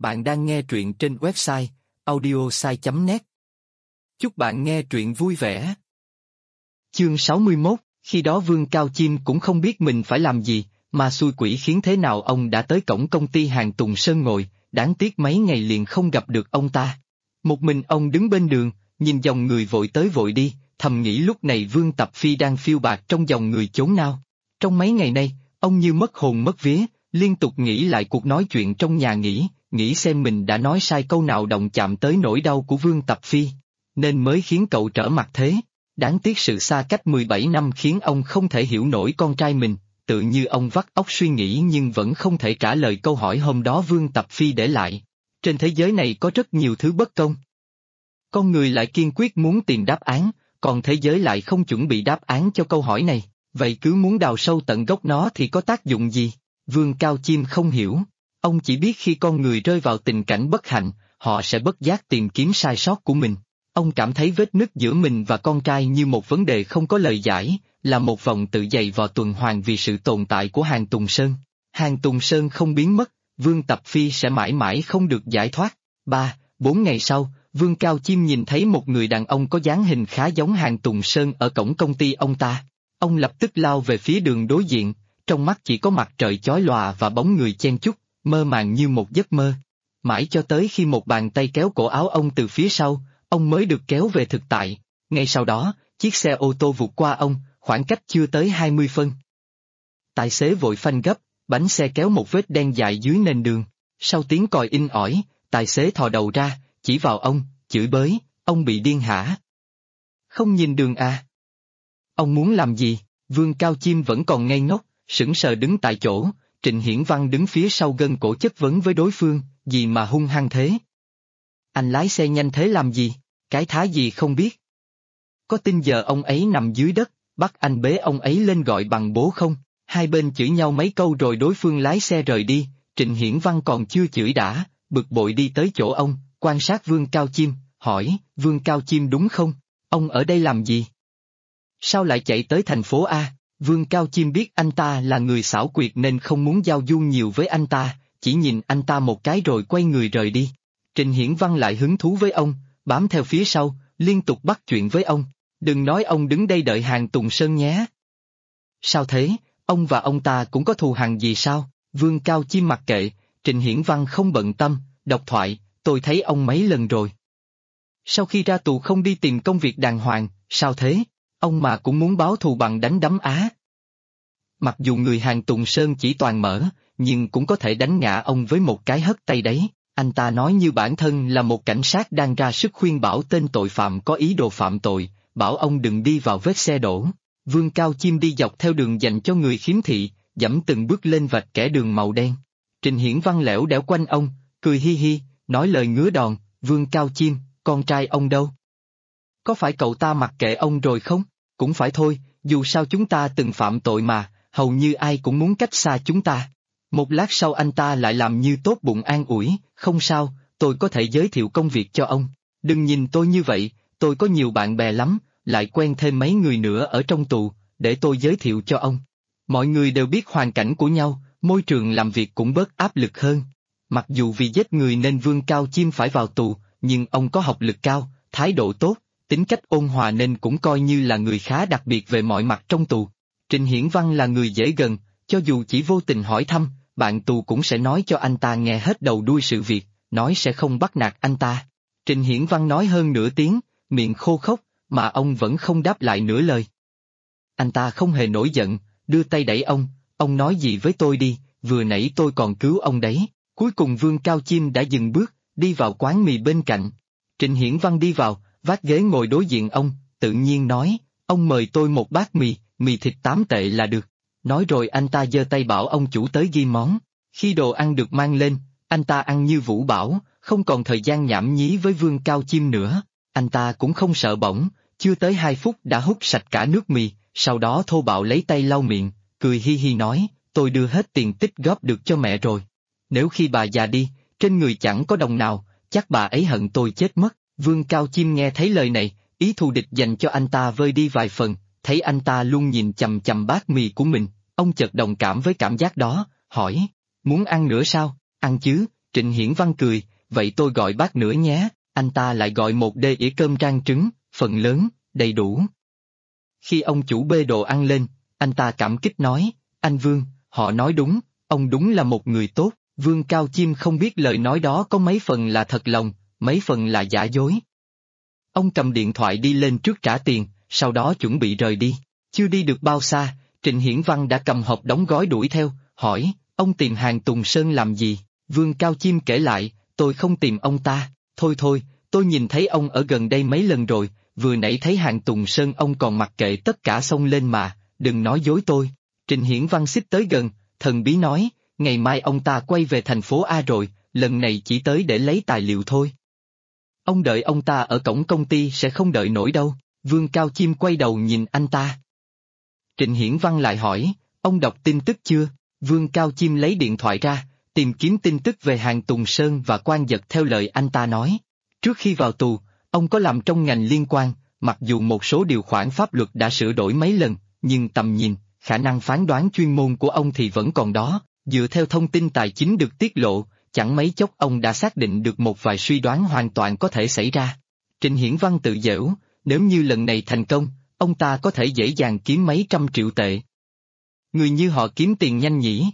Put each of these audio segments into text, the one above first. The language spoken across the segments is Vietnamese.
Bạn đang nghe truyện trên website audiosai.net. Chúc bạn nghe truyện vui vẻ. Chương 61, khi đó Vương Cao Chim cũng không biết mình phải làm gì, mà xui quỷ khiến thế nào ông đã tới cổng công ty hàng Tùng Sơn ngồi, đáng tiếc mấy ngày liền không gặp được ông ta. Một mình ông đứng bên đường, nhìn dòng người vội tới vội đi, thầm nghĩ lúc này Vương Tập Phi đang phiêu bạt trong dòng người chốn nào. Trong mấy ngày nay, ông như mất hồn mất vía, liên tục nghĩ lại cuộc nói chuyện trong nhà nghĩ xem mình đã nói sai câu nào động chạm tới nỗi đau của Vương Tập Phi, nên mới khiến cậu trở mặt thế. Đáng tiếc sự xa cách 17 năm khiến ông không thể hiểu nổi con trai mình, tự như ông vắt óc suy nghĩ nhưng vẫn không thể trả lời câu hỏi hôm đó Vương Tập Phi để lại. Trên thế giới này có rất nhiều thứ bất công. Con người lại kiên quyết muốn tìm đáp án, còn thế giới lại không chuẩn bị đáp án cho câu hỏi này, vậy cứ muốn đào sâu tận gốc nó thì có tác dụng gì? Vương Cao Chim không hiểu. Ông chỉ biết khi con người rơi vào tình cảnh bất hạnh, họ sẽ bất giác tìm kiếm sai sót của mình. Ông cảm thấy vết nứt giữa mình và con trai như một vấn đề không có lời giải, là một vòng tự dày vò tuần hoàn vì sự tồn tại của hàng Tùng Sơn. Hàng Tùng Sơn không biến mất, Vương Tập Phi sẽ mãi mãi không được giải thoát. 3-4 ngày sau, Vương Cao Chim nhìn thấy một người đàn ông có dáng hình khá giống hàng Tùng Sơn ở cổng công ty ông ta. Ông lập tức lao về phía đường đối diện, trong mắt chỉ có mặt trời chói lòa và bóng người chen chúc, mơ màng như một giấc mơ. Mãi cho tới khi một bàn tay kéo cổ áo ông từ phía sau, ông mới được kéo về thực tại. Ngay sau đó, chiếc xe ô tô vụt qua ông, khoảng cách chưa tới 20 phân. Tài xế vội phanh gấp, bánh xe kéo một vết đen dài dưới nền đường. Sau tiếng còi inh ỏi, tài xế thò đầu ra, chỉ vào ông, chửi bới, ông bị điên hả? Không nhìn đường à? Ông muốn làm gì? Vương Cao Chim vẫn còn ngây ngốc, sững sờ đứng tại chỗ. Trịnh Hiển Văn đứng phía sau gân cổ chất vấn với đối phương, gì mà hung hăng thế? Anh lái xe nhanh thế làm gì? Cái thá gì không biết? Có tin giờ ông ấy nằm dưới đất, bắt anh bế ông ấy lên gọi bằng bố không? Hai bên chửi nhau mấy câu rồi đối phương lái xe rời đi. Trịnh Hiển Văn còn chưa chửi đã, bực bội đi tới chỗ ông, quan sát Vương Cao Chim, hỏi, Vương Cao Chim đúng không? Ông ở đây làm gì? Sao lại chạy tới thành phố A? Vương Cao Chim biết anh ta là người xảo quyệt nên không muốn giao du nhiều với anh ta, chỉ nhìn anh ta một cái rồi quay người rời đi. Trịnh Hiển Văn lại hứng thú với ông, bám theo phía sau, liên tục bắt chuyện với ông. Đừng nói ông đứng đây đợi hàng Tùng Sơn nhé. Sao thế, ông và ông ta cũng có thù hằn gì sao? Vương Cao Chim mặc kệ, Trịnh Hiển Văn không bận tâm, độc thoại, tôi thấy ông mấy lần rồi. Sau khi ra tù không đi tìm công việc đàng hoàng, sao thế? Ông mà cũng muốn báo thù bằng đánh đấm á. Mặc dù người hàng Tùng Sơn chỉ toàn mở, nhưng cũng có thể đánh ngã ông với một cái hất tay đấy. Anh ta nói như bản thân là một cảnh sát đang ra sức khuyên bảo tên tội phạm có ý đồ phạm tội, bảo ông đừng đi vào vết xe đổ. Vương Cao Chim đi dọc theo đường dành cho người khiếm thị, dẫm từng bước lên vạch kẻ đường màu đen. Trịnh Hiển Văn lẻo đẻo quanh ông, cười hi hi, nói lời ngứa đòn, Vương Cao Chim, con trai ông đâu? Có phải cậu ta mặc kệ ông rồi không? Cũng phải thôi, dù sao chúng ta từng phạm tội mà, hầu như ai cũng muốn cách xa chúng ta. Một lát sau anh ta lại làm như tốt bụng an ủi, không sao, tôi có thể giới thiệu công việc cho ông. Đừng nhìn tôi như vậy, tôi có nhiều bạn bè lắm, lại quen thêm mấy người nữa ở trong tù, để tôi giới thiệu cho ông. Mọi người đều biết hoàn cảnh của nhau, môi trường làm việc cũng bớt áp lực hơn. Mặc dù vì giết người nên Vương Cao Chim phải vào tù, nhưng ông có học lực cao, thái độ tốt, tính cách ôn hòa nên cũng coi như là người khá đặc biệt về mọi mặt trong tù. Trịnh Hiển Văn là người dễ gần, cho dù chỉ vô tình hỏi thăm, bạn tù cũng sẽ nói cho anh ta nghe hết đầu đuôi sự việc, nói sẽ không bắt nạt anh ta. Trịnh Hiển Văn nói hơn nửa tiếng, miệng khô khốc, mà ông vẫn không đáp lại nửa lời. Anh ta không hề nổi giận, đưa tay đẩy ông nói gì với tôi đi, vừa nãy tôi còn cứu ông đấy. Cuối cùng Vương Cao Chim đã dừng bước, đi vào quán mì bên cạnh. Trịnh Hiển Văn đi vào, vác ghế ngồi đối diện ông, tự nhiên nói, ông mời tôi một bát mì thịt 8 tệ là được. Nói rồi anh ta giơ tay bảo ông chủ tới ghi món. Khi đồ ăn được mang lên, anh ta ăn như vũ bão, không còn thời gian nhảm nhí với Vương Cao Chim nữa. Anh ta cũng không sợ bỏng, chưa tới 2 phút đã hút sạch cả nước mì, sau đó thô bạo lấy tay lau miệng, cười hi hi nói, tôi đưa hết tiền tích góp được cho mẹ rồi. Nếu khi bà già đi, trên người chẳng có đồng nào, chắc bà ấy hận tôi chết mất. Vương Cao Chim nghe thấy lời này, ý thù địch dành cho anh ta vơi đi vài phần, thấy anh ta luôn nhìn chằm chằm bát mì của mình, ông chợt đồng cảm với cảm giác đó, hỏi, muốn ăn nữa sao? Ăn chứ, Trịnh Hiển Văn cười, vậy tôi gọi bác nữa nhé, anh ta lại gọi một đĩa cơm rang trứng, phần lớn, đầy đủ. Khi ông chủ bê đồ ăn lên, anh ta cảm kích nói, anh Vương, họ nói đúng, ông đúng là một người tốt. Vương Cao Chiêm không biết lời nói đó có mấy phần là thật lòng, mấy phần là giả dối. Ông cầm điện thoại đi lên trước trả tiền, sau đó chuẩn bị rời đi. Chưa đi được bao xa, Trịnh Hiển Văn đã cầm hộp đóng gói đuổi theo, hỏi, ông tìm Hàn Tùng Sơn làm gì? Vương Cao Chiêm kể lại, tôi không tìm ông ta, thôi, tôi nhìn thấy ông ở gần đây mấy lần rồi, vừa nãy thấy Hàn Tùng Sơn ông còn mặc kệ tất cả xông lên mà, đừng nói dối tôi. Trịnh Hiển Văn xích tới gần, thần bí nói, ngày mai ông ta quay về thành phố A rồi, lần này chỉ tới để lấy tài liệu thôi. Ông đợi ông ta ở cổng công ty sẽ không đợi nổi đâu. Vương Cao Chiêm quay đầu nhìn anh ta. Trịnh Hiển Văn lại hỏi, ông đọc tin tức chưa? Vương Cao Chiêm lấy điện thoại ra, tìm kiếm tin tức về Hàn Tùng Sơn và Quan Dật theo lời anh ta nói. Trước khi vào tù, ông có làm trong ngành liên quan, mặc dù một số điều khoản pháp luật đã sửa đổi mấy lần, nhưng tầm nhìn, khả năng phán đoán chuyên môn của ông thì vẫn còn đó. Dựa theo thông tin tài chính được tiết lộ, chẳng mấy chốc ông đã xác định được một vài suy đoán hoàn toàn có thể xảy ra. Trịnh Hiển Văn tự giễu, nếu như lần này thành công, ông ta có thể dễ dàng kiếm mấy trăm triệu tệ. Người như họ kiếm tiền nhanh nhỉ?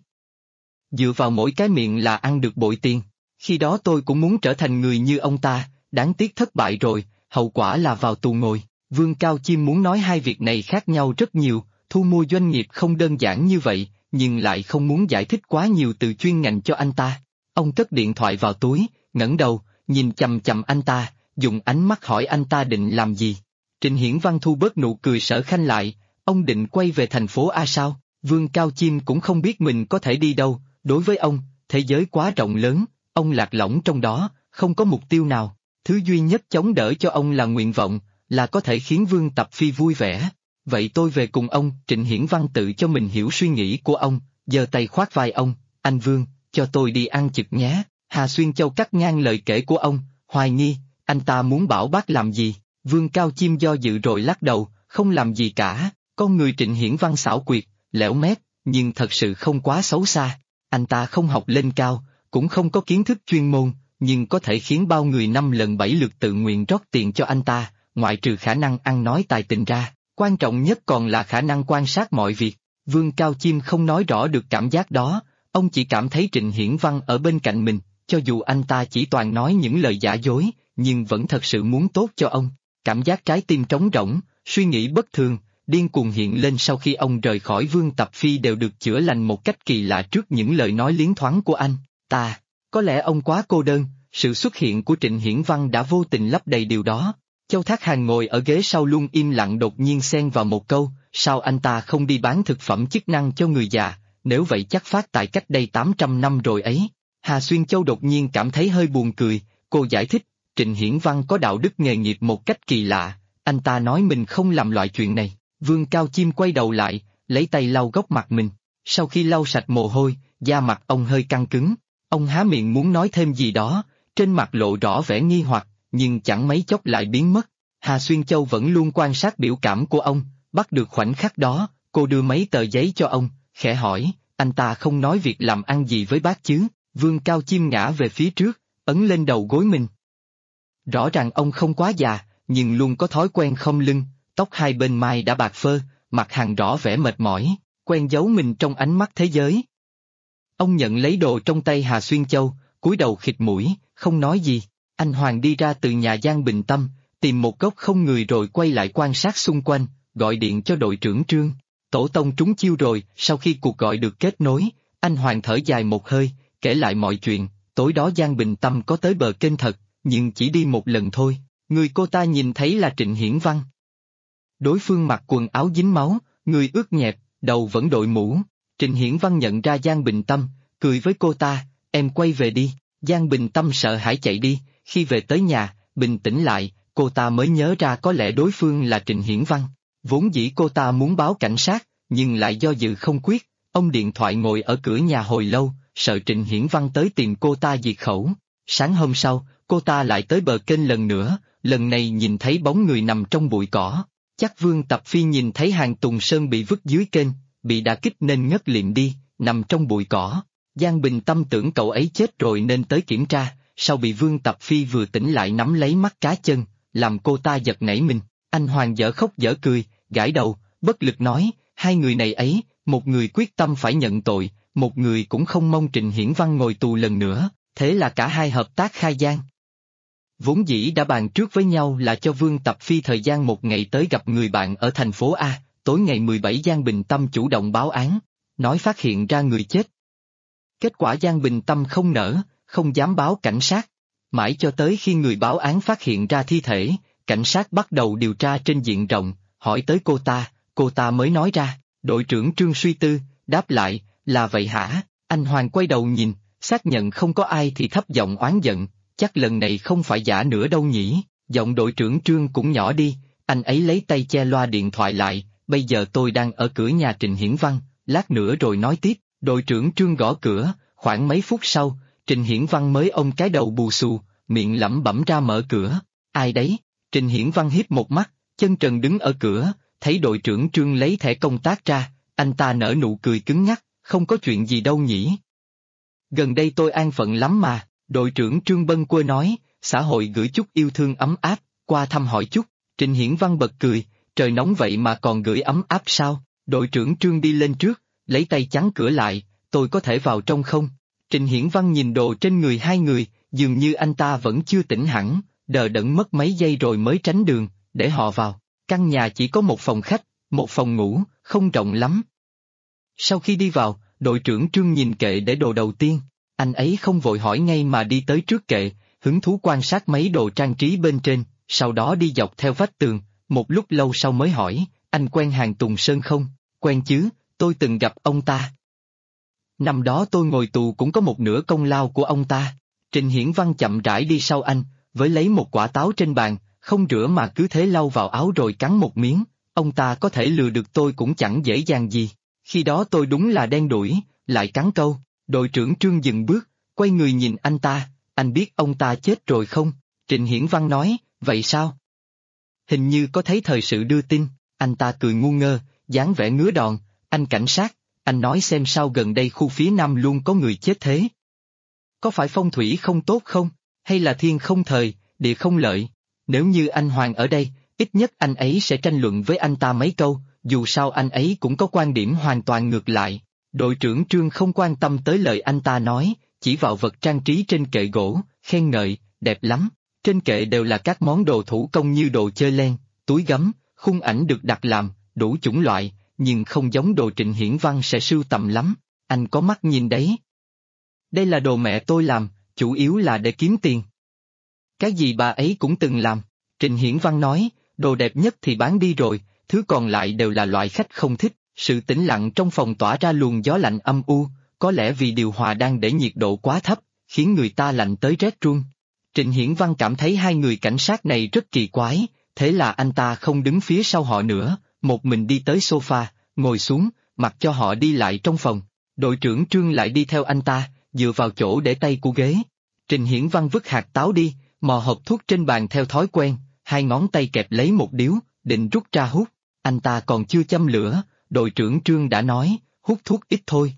Dựa vào mỗi cái miệng là ăn được bội tiền. Khi đó tôi cũng muốn trở thành người như ông ta, đáng tiếc thất bại rồi, hậu quả là vào tù ngồi. Vương Cao Chiêm muốn nói hai việc này khác nhau rất nhiều, thu mua doanh nghiệp không đơn giản như vậy, nhưng lại không muốn giải thích quá nhiều từ chuyên ngành cho anh ta. Ông cất điện thoại vào túi, ngẩng đầu, nhìn chằm chằm anh ta, dùng ánh mắt hỏi anh ta định làm gì. Trịnh Hiển Văn thu bớt nụ cười sở khanh lại, ông định quay về thành phố A sao? Vương Cao Chiêm cũng không biết mình có thể đi đâu, đối với ông, thế giới quá rộng lớn, ông lạc lõng trong đó, không có mục tiêu nào. Thứ duy nhất chống đỡ cho ông là nguyện vọng, là có thể khiến Vương Tập Phi vui vẻ. Vậy tôi về cùng ông. Trịnh Hiển Văn tự cho mình hiểu suy nghĩ của ông, giơ tay khoác vai ông, anh Vương, cho tôi đi ăn chực nhé. Hà Xuyên Châu cắt ngang lời kể của ông, hoài nghi, anh ta muốn bảo bác làm gì? Vương Cao Chiêm do dự rồi lắc đầu, không làm gì cả. Con người Trịnh Hiển Văn xảo quyệt, lẻo mép, nhưng thật sự không quá xấu xa. Anh ta không học lên cao, cũng không có kiến thức chuyên môn, nhưng có thể khiến bao người 5 lần 7 lượt tự nguyện rót tiền cho anh ta, ngoại trừ khả năng ăn nói tài tình ra, quan trọng nhất còn là khả năng quan sát mọi việc. Vương Cao Chiêm không nói rõ được cảm giác đó, ông chỉ cảm thấy Trịnh Hiển Văn ở bên cạnh mình, cho dù anh ta chỉ toàn nói những lời giả dối, nhưng vẫn thật sự muốn tốt cho ông. Cảm giác trái tim trống rỗng, suy nghĩ bất thường, điên cuồng hiện lên sau khi ông rời khỏi Vương Tập Phi đều được chữa lành một cách kỳ lạ trước những lời nói liến thoáng của anh ta. Có lẽ ông quá cô đơn, sự xuất hiện của Trịnh Hiển Văn đã vô tình lấp đầy điều đó. Châu Thác Hàn ngồi ở ghế sau luôn im lặng đột nhiên xen vào một câu, sao anh ta không đi bán thực phẩm chức năng cho người già, nếu vậy chắc phát tại cách đây 800 năm rồi ấy. Hà Xuyên Châu đột nhiên cảm thấy hơi buồn cười, cô giải thích, Trịnh Hiển Văn có đạo đức nghề nghiệp một cách kỳ lạ, anh ta nói mình không làm loại chuyện này. Vương Cao Chiêm quay đầu lại, lấy tay lau góc mặt mình, sau khi lau sạch mồ hôi, da mặt ông hơi căng cứng, ông há miệng muốn nói thêm gì đó, trên mặt lộ rõ vẻ nghi hoặc, nhưng chẳng mấy chốc lại biến mất. Hà Xuyên Châu vẫn luôn quan sát biểu cảm của ông, bắt được khoảnh khắc đó, cô đưa mấy tờ giấy cho ông, khẽ hỏi, anh ta không nói việc làm ăn gì với bác chứ? Vương Cao Chiêm ngã về phía trước, ấn lên đầu gối mình. Rõ ràng ông không quá già, nhưng luôn có thói quen khom lưng, tóc hai bên mai đã bạc phơ, mặt hằn rõ vẻ mệt mỏi, quen giấu mình trong ánh mắt thế giới. Ông nhận lấy đồ trong tay Hà Xuyên Châu, cúi đầu khịt mũi, không nói gì. Anh Hoàng đi ra từ nhà Giang Bình Tâm, tìm một góc không người rồi quay lại quan sát xung quanh, gọi điện cho đội trưởng Trương. Tổ tông trúng chiêu rồi. Sau khi cuộc gọi được kết nối, anh Hoàng thở dài một hơi, kể lại mọi chuyện. Tối đó Giang Bình Tâm có tới bờ kênh thật, nhưng chỉ đi một lần thôi. Người cô ta nhìn thấy là Trịnh Hiển Văn. Đối phương mặc quần áo dính máu, người ướt nhẹp, đầu vẫn đội mũ. Trịnh Hiển Văn nhận ra Giang Bình Tâm, cười với cô ta, em quay về đi. Giang Bình Tâm sợ hãi chạy đi, khi về tới nhà, bình tĩnh lại, cô ta mới nhớ ra có lẽ đối phương là Trịnh Hiển Văn. Vốn dĩ cô ta muốn báo cảnh sát, nhưng lại do dự không quyết, ông điện thoại ngồi ở cửa nhà hồi lâu, sợ Trịnh Hiển Văn tới tìm cô ta diệt khẩu. Sáng hôm sau, cô ta lại tới bờ kênh lần nữa, lần này nhìn thấy bóng người nằm trong bụi cỏ. Chắc Vương Tập Phi nhìn thấy Hàn Tùng Sơn bị vứt dưới kênh, bị đả kích nên ngất liệm đi, nằm trong bụi cỏ. Giang Bình Tâm tưởng cậu ấy chết rồi nên tới kiểm tra, sau bị Vương Tập Phi vừa tỉnh lại nắm lấy mắt cá chân, làm cô ta giật nảy mình. Anh Hoàng dở khóc dở cười, gãi đầu, bất lực nói, hai người này ấy, một người quyết tâm phải nhận tội, một người cũng không mong Trịnh Hiển Văn ngồi tù lần nữa, thế là cả hai hợp tác khai gian. Vốn dĩ đã bàn trước với nhau là cho Vương Tập Phi thời gian một ngày tới gặp người bạn ở thành phố A, tối ngày 17 Giang Bình Tâm chủ động báo án, nói phát hiện ra người chết. Kết quả Giang Bình Tâm không nỡ, không dám báo cảnh sát. Mãi cho tới khi người báo án phát hiện ra thi thể, cảnh sát bắt đầu điều tra trên diện rộng, hỏi tới cô ta mới nói ra, đội trưởng Trương suy tư, đáp lại, là vậy hả? Anh Hoàng quay đầu nhìn, xác nhận không có ai thì thấp giọng oán giận, chắc lần này không phải giả nữa đâu nhỉ, giọng đội trưởng Trương cũng nhỏ đi, anh ấy lấy tay che loa điện thoại lại, bây giờ tôi đang ở cửa nhà Trịnh Hiển Văn, lát nữa rồi nói tiếp. Đội trưởng Trương gõ cửa, khoảng mấy phút sau, Trịnh Hiển Văn mới ôm cái đầu bù xù, miệng lẩm bẩm ra mở cửa. Ai đấy? Trịnh Hiển Văn híp một mắt, chân trần đứng ở cửa, thấy đội trưởng Trương lấy thẻ công tác ra, anh ta nở nụ cười cứng ngắc, không có chuyện gì đâu nhỉ. Gần đây tôi an phận lắm mà, đội trưởng Trương bâng quơ nói, xã hội gửi chút yêu thương ấm áp, qua thăm hỏi chút. Trịnh Hiển Văn bật cười, trời nóng vậy mà còn gửi ấm áp sao? Đội trưởng Trương đi lên trước, lấy tay chắn cửa lại, tôi có thể vào trong không? Trịnh Hiển Văn nhìn đồ trên người hai người, dường như anh ta vẫn chưa tỉnh hẳn, đờ đẫn mất mấy giây rồi mới tránh đường, để họ vào. Căn nhà chỉ có một phòng khách, một phòng ngủ, không rộng lắm. Sau khi đi vào, đội trưởng Trương nhìn kệ để đồ đầu tiên, anh ấy không vội hỏi ngay mà đi tới trước kệ, hứng thú quan sát mấy đồ trang trí bên trên, sau đó đi dọc theo vách tường, một lúc lâu sau mới hỏi, anh quen Hàn Tùng Sơn không? Quen chứ, tôi từng gặp ông ta. Năm đó tôi ngồi tù cũng có một nửa công lao của ông ta. Trịnh Hiển Văn chậm rãi đi sau anh, với lấy một quả táo trên bàn, không rửa mà cứ thế lau vào áo rồi cắn một miếng. Ông ta có thể lừa được tôi cũng chẳng dễ dàng gì. Khi đó tôi đúng là đen đủi, lại cắn câu. Đội trưởng Trương dừng bước, quay người nhìn anh ta, anh biết ông ta chết rồi không? Trịnh Hiển Văn nói, vậy sao? Hình như có thấy thời sự đưa tin, anh ta cười ngu ngơ, dáng vẻ ngứa đòn, anh cảnh sát, anh nói xem sao gần đây khu phía Nam luôn có người chết thế. Có phải phong thủy không tốt không, hay là thiên không thời, địa không lợi? Nếu như anh Hoàng ở đây, ít nhất anh ấy sẽ tranh luận với anh ta mấy câu, dù sao anh ấy cũng có quan điểm hoàn toàn ngược lại. Đội trưởng Trương không quan tâm tới lời anh ta nói, chỉ vào vật trang trí trên kệ gỗ, khen ngợi, đẹp lắm. Trên kệ đều là các món đồ thủ công như đồ chơi len, túi gấm, khung ảnh được đặt làm, đủ chủng loại, nhưng không giống đồ Trịnh Hiển Văn sẽ sưu tầm lắm. Anh có mắt nhìn đấy. Đây là đồ mẹ tôi làm, chủ yếu là để kiếm tiền. Cái gì bà ấy cũng từng làm. Trịnh Hiển Văn nói, đồ đẹp nhất thì bán đi rồi, thứ còn lại đều là loại khách không thích. Sự tĩnh lặng trong phòng tỏa ra luồng gió lạnh âm u, có lẽ vì điều hòa đang để nhiệt độ quá thấp, khiến người ta lạnh tới rét run. Trịnh Hiển Văn cảm thấy hai người cảnh sát này rất kỳ quái, thế là anh ta không đứng phía sau họ nữa, một mình đi tới sofa, ngồi xuống, mặc cho họ đi lại trong phòng. Đội trưởng Trương lại đi theo anh ta, dựa vào chỗ để tay của ghế. Trịnh Hiển Văn vứt hạt táo đi, mò hộp thuốc trên bàn theo thói quen, hai ngón tay kẹp lấy một điếu, định rút ra hút. Anh ta còn chưa châm lửa, đội trưởng Trương đã nói, hút thuốc ít thôi.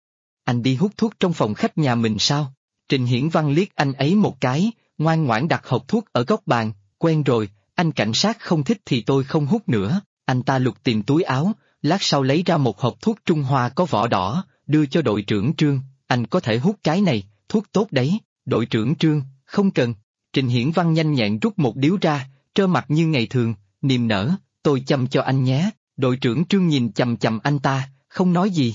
Anh đi hút thuốc trong phòng khách nhà mình sao? Trịnh Hiển Văn liếc anh ấy một cái, ngoan ngoãn đặt hộp thuốc ở góc bàn, quen rồi, anh cảnh sát không thích thì tôi không hút nữa. Anh ta lục tìm túi áo, lát sau lấy ra một hộp thuốc Trung Hoa có vỏ đỏ, đưa cho đội trưởng Trương, anh có thể hút cái này, thuốc tốt đấy. Đội trưởng Trương, không cần. Trịnh Hiển Văn nhanh nhẹn rút một điếu ra, trơ mặt như ngày thường, niềm nở, tôi châm cho anh nhé. Đội trưởng Trương nhìn chằm chằm anh ta, không nói gì.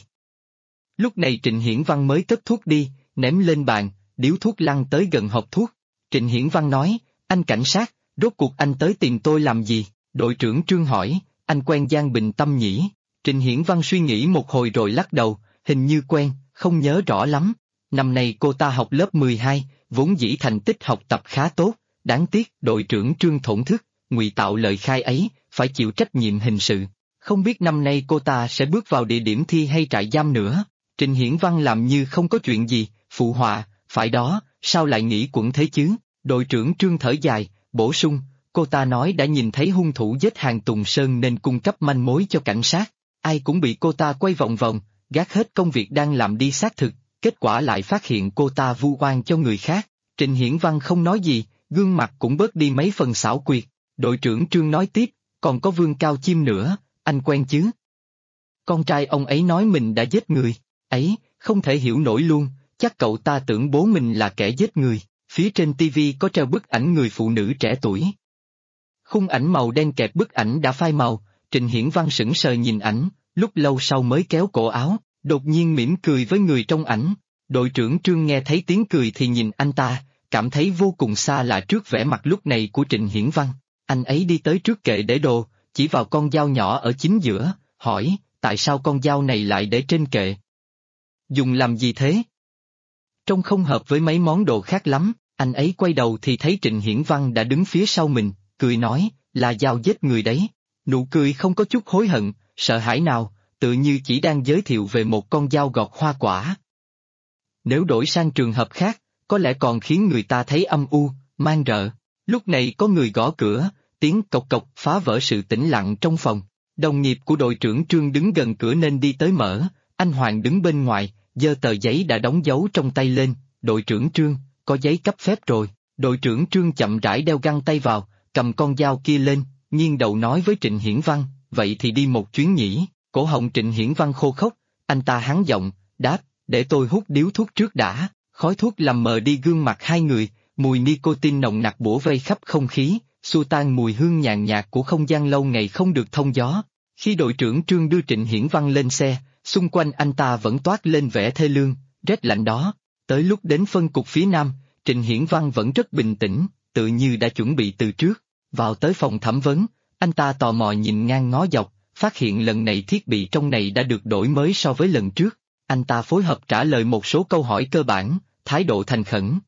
Lúc này Trịnh Hiển Văn mới cất thuốc đi, ném lên bàn, điếu thuốc lăn tới gần hộp thuốc. Trịnh Hiển Văn nói, anh cảnh sát, rốt cuộc anh tới tìm tôi làm gì? Đội trưởng Trương hỏi, anh quen Giang Bình Tâm nhỉ? Trịnh Hiển Văn suy nghĩ một hồi rồi lắc đầu, hình như quen, không nhớ rõ lắm. Năm nay cô ta học lớp 12, vốn dĩ thành tích học tập khá tốt, đáng tiếc đội trưởng Trương thổn thức, ngụy tạo lời khai ấy, phải chịu trách nhiệm hình sự. Không biết năm nay cô ta sẽ bước vào địa điểm thi hay trại giam nữa. Trịnh Hiển Văn làm như không có chuyện gì, phụ họa, phải đó, sao lại nghĩ quẩn thế chứ? Đội trưởng Trương thở dài, bổ sung, cô ta nói đã nhìn thấy hung thủ giết Hàn Tùng Sơn nên cung cấp manh mối cho cảnh sát. Ai cũng bị cô ta quay vòng vòng, gác hết công việc đang làm đi xác thực, kết quả lại phát hiện cô ta vu oan cho người khác. Trịnh Hiển Văn không nói gì, gương mặt cũng bớt đi mấy phần xảo quyệt. Đội trưởng Trương nói tiếp, còn có Vương Cao Chim nữa, anh quen chứ? Con trai ông ấy nói mình đã giết người. Ấy, không thể hiểu nổi luôn, chắc cậu ta tưởng bố mình là kẻ giết người. Phía trên tivi có treo bức ảnh người phụ nữ trẻ tuổi. Khung ảnh màu đen kẹp bức ảnh đã phai màu, Trịnh Hiển Văn sững sờ nhìn ảnh, lúc lâu sau mới kéo cổ áo, đột nhiên mỉm cười với người trong ảnh. Đội trưởng Trương nghe thấy tiếng cười thì nhìn anh ta, cảm thấy vô cùng xa lạ trước vẻ mặt lúc này của Trịnh Hiển Văn. Anh ấy đi tới trước kệ để đồ, chỉ vào con dao nhỏ ở chính giữa, hỏi, tại sao con dao này lại để trên kệ? Dùng làm gì thế? Trông không hợp với mấy món đồ khác lắm. Anh ấy quay đầu thì thấy Trịnh Hiển Văn đã đứng phía sau mình, cười nói, là dao giết người đấy. Nụ cười không có chút hối hận, sợ hãi nào, tự như chỉ đang giới thiệu về một con dao gọt hoa quả. Nếu đổi sang trường hợp khác, có lẽ còn khiến người ta thấy âm u, man rợ. Lúc này có người gõ cửa, tiếng cộc cộc phá vỡ sự tĩnh lặng trong phòng. Đồng nghiệp của đội trưởng Trương đứng gần cửa nên đi tới mở, anh Hoàng đứng bên ngoài, giơ tờ giấy đã đóng dấu trong tay lên, đội trưởng Trương, có giấy cấp phép rồi. Đội trưởng Trương chậm rãi đeo găng tay vào, cầm con dao kia lên, nghiêng đầu nói với Trịnh Hiển Văn, vậy thì đi một chuyến nhỉ? Cổ họng Trịnh Hiển Văn khô khốc, anh ta hắng giọng, đáp, để tôi hút điếu thuốc trước đã. Khói thuốc làm mờ đi gương mặt hai người, mùi nicotine nồng nặc bủa vây khắp không khí, xua tan mùi hương nhàn nhạt của không gian lâu ngày không được thông gió. Khi đội trưởng Trương đưa Trịnh Hiển Văn lên xe, xung quanh anh ta vẫn toát lên vẻ thê lương, rét lạnh đó. Tới lúc đến phân cục phía Nam, Trịnh Hiển Văn vẫn rất bình tĩnh, tự như đã chuẩn bị từ trước. Vào tới phòng thẩm vấn, anh ta tò mò nhìn ngang ngó dọc, phát hiện lần này thiết bị trong này đã được đổi mới so với lần trước. Anh ta phối hợp trả lời một số câu hỏi cơ bản, thái độ thành khẩn.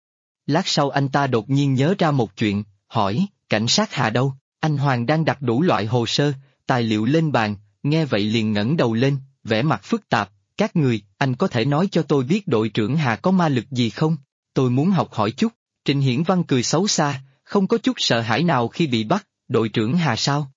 Lát sau anh ta đột nhiên nhớ ra một chuyện, hỏi, cảnh sát Hà đâu? Anh Hoàng đang đặt đủ loại hồ sơ, tài liệu lên bàn, nghe vậy liền ngẩng đầu lên, vẻ mặt phức tạp, các người, anh có thể nói cho tôi biết đội trưởng Hà có ma lực gì không? Tôi muốn học hỏi chút. Trịnh Hiển Văn cười xấu xa, không có chút sợ hãi nào khi bị bắt, đội trưởng Hà sao?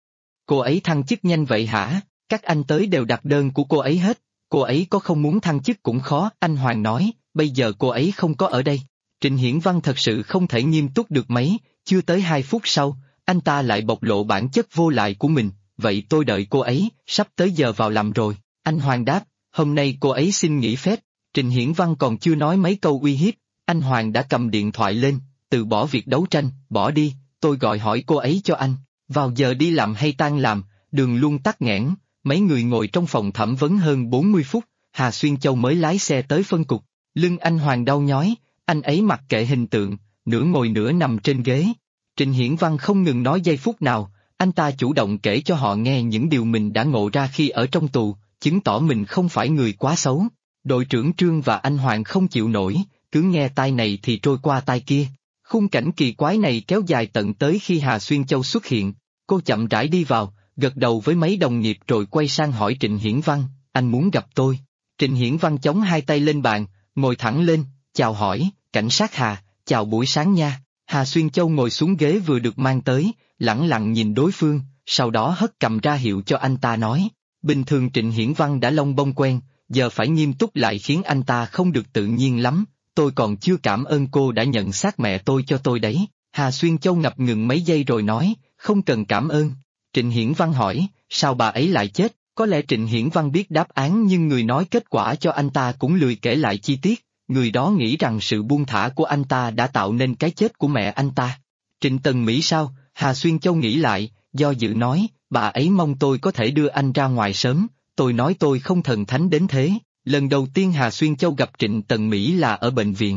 Cô ấy thăng chức nhanh vậy hả? Các anh tới đều đặt đơn của cô ấy hết, cô ấy có không muốn thăng chức cũng khó, anh Hoàng nói, bây giờ cô ấy không có ở đây. Trịnh Hiển Văn thật sự không thể nghiêm túc được mấy, chưa tới 2 phút sau, anh ta lại bộc lộ bản chất vô lại của mình, vậy tôi đợi cô ấy, sắp tới giờ vào làm rồi. Anh Hoàng đáp, hôm nay cô ấy xin nghỉ phép. Trịnh Hiển Văn còn chưa nói mấy câu uy hiếp, anh Hoàng đã cầm điện thoại lên, từ bỏ việc đấu tranh, bỏ đi, tôi gọi hỏi cô ấy cho anh. Vào giờ đi làm hay tan làm, đường luôn tắc nghẽn, mấy người ngồi trong phòng thẩm vấn hơn 40 phút, Hà Xuyên Châu mới lái xe tới phân cục. Lưng anh Hoàng đau nhói, anh ấy mặc kệ hình tượng, nửa ngồi nửa nằm trên ghế. Trịnh Hiển Văn không ngừng nói giây phút nào, anh ta chủ động kể cho họ nghe những điều mình đã ngộ ra khi ở trong tù, chứng tỏ mình không phải người quá xấu. Đội trưởng Trương và anh Hoàng không chịu nổi, cứ nghe tai này thì trôi qua tai kia. Khung cảnh kỳ quái này kéo dài tận tới khi Hà Xuyên Châu xuất hiện. Cô chậm rãi đi vào, gật đầu với mấy đồng nghiệp rồi quay sang hỏi Trịnh Hiển Văn, anh muốn gặp tôi. Trịnh Hiển Văn chống hai tay lên bàn, ngồi thẳng lên, chào hỏi, cảnh sát Hà, chào buổi sáng nha. Hà Xuyên Châu ngồi xuống ghế vừa được mang tới, lẳng lặng nhìn đối phương, sau đó hất cầm ra hiệu cho anh ta nói. Bình thường Trịnh Hiển Văn đã lông bông quen, giờ phải nghiêm túc lại khiến anh ta không được tự nhiên lắm. Tôi còn chưa cảm ơn cô đã nhận xác mẹ tôi cho tôi đấy. Hà Xuyên Châu ngập ngừng mấy giây rồi nói, không cần cảm ơn. Trịnh Hiển Văn hỏi, sao bà ấy lại chết? Có lẽ Trịnh Hiển Văn biết đáp án nhưng người nói kết quả cho anh ta cũng lười kể lại chi tiết. Người đó nghĩ rằng sự buông thả của anh ta đã tạo nên cái chết của mẹ anh ta. Trịnh Tần Mỹ sao? Hà Xuyên Châu nghĩ lại, do dự nói, bà ấy mong tôi có thể đưa anh ra ngoài sớm. Tôi nói tôi không thần thánh đến thế. Lần đầu tiên Hà Xuyên Châu gặp Trịnh Tần Mỹ là ở bệnh viện.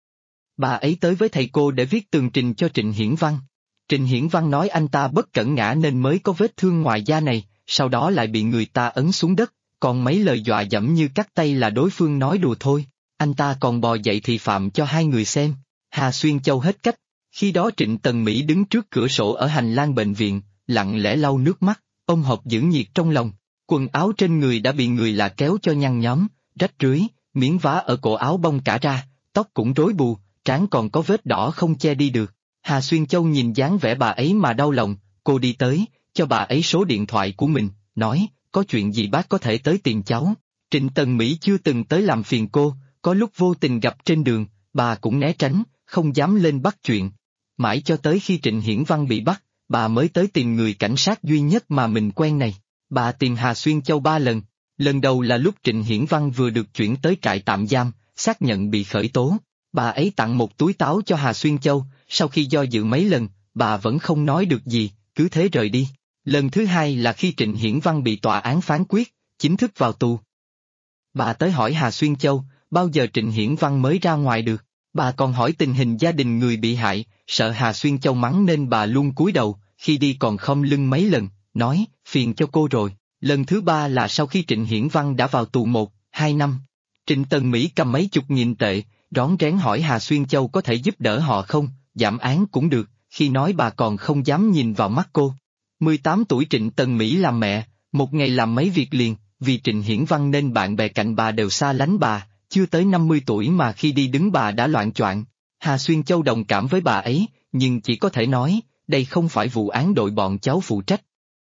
Bà ấy tới với thầy cô để viết tường trình cho Trịnh Hiển Văn. Trịnh Hiển Văn nói anh ta bất cẩn ngã nên mới có vết thương ngoài da này, sau đó lại bị người ta ấn xuống đất, còn mấy lời dọa dẫm như cắt tay là đối phương nói đùa thôi. Anh ta còn bò dậy thì phạm cho hai người xem. Hà Xuyên Châu hết cách. Khi đó Trịnh Tần Mỹ đứng trước cửa sổ ở hành lang bệnh viện, lặng lẽ lau nước mắt, ôm hộp giữ nhiệt trong lòng. Quần áo trên người đã bị người lạ kéo cho nhăn nhóm, rách rưới, miếng vá ở cổ áo bong cả ra, tóc cũng rối bù, trán còn có vết đỏ không che đi được. Hà Xuyên Châu nhìn dáng vẻ bà ấy mà đau lòng, cô đi tới, cho bà ấy số điện thoại của mình, nói, có chuyện gì bác có thể tới tìm cháu. Trịnh Tần Mỹ chưa từng tới làm phiền cô, có lúc vô tình gặp trên đường, bà cũng né tránh, không dám lên bắt chuyện. Mãi cho tới khi Trịnh Hiển Văn bị bắt, bà mới tới tìm người cảnh sát duy nhất mà mình quen này. Bà tìm Hà Xuyên Châu 3 lần. Lần đầu là lúc Trịnh Hiển Văn vừa được chuyển tới trại tạm giam, xác nhận bị khởi tố. Bà ấy tặng một túi táo cho Hà Xuyên Châu, sau khi do dự mấy lần, bà vẫn không nói được gì, cứ thế rời đi. Lần thứ hai là khi Trịnh Hiển Văn bị tòa án phán quyết, chính thức vào tù. Bà tới hỏi Hà Xuyên Châu, bao giờ Trịnh Hiển Văn mới ra ngoài được. Bà còn hỏi tình hình gia đình người bị hại, sợ Hà Xuyên Châu mắng nên bà luôn cúi đầu, khi đi còn khom lưng mấy lần, nói, phiền cho cô rồi. Lần thứ ba là sau khi Trịnh Hiển Văn đã vào tù 1-2 năm. Trịnh Tần Mỹ cầm mấy chục nghìn tệ, rón rén hỏi Hà Xuyên Châu có thể giúp đỡ họ không, giảm án cũng được, khi nói bà còn không dám nhìn vào mắt cô. 18 tuổi Trịnh Tần Mỹ làm mẹ, một ngày làm mấy việc liền, vì Trịnh Hiển Văn nên bạn bè cạnh bà đều xa lánh bà, chưa tới 50 tuổi mà khi đi đứng bà đã loạng choạng. Hà Xuyên Châu đồng cảm với bà ấy, nhưng chỉ có thể nói, đây không phải vụ án đội bọn cháu phụ trách.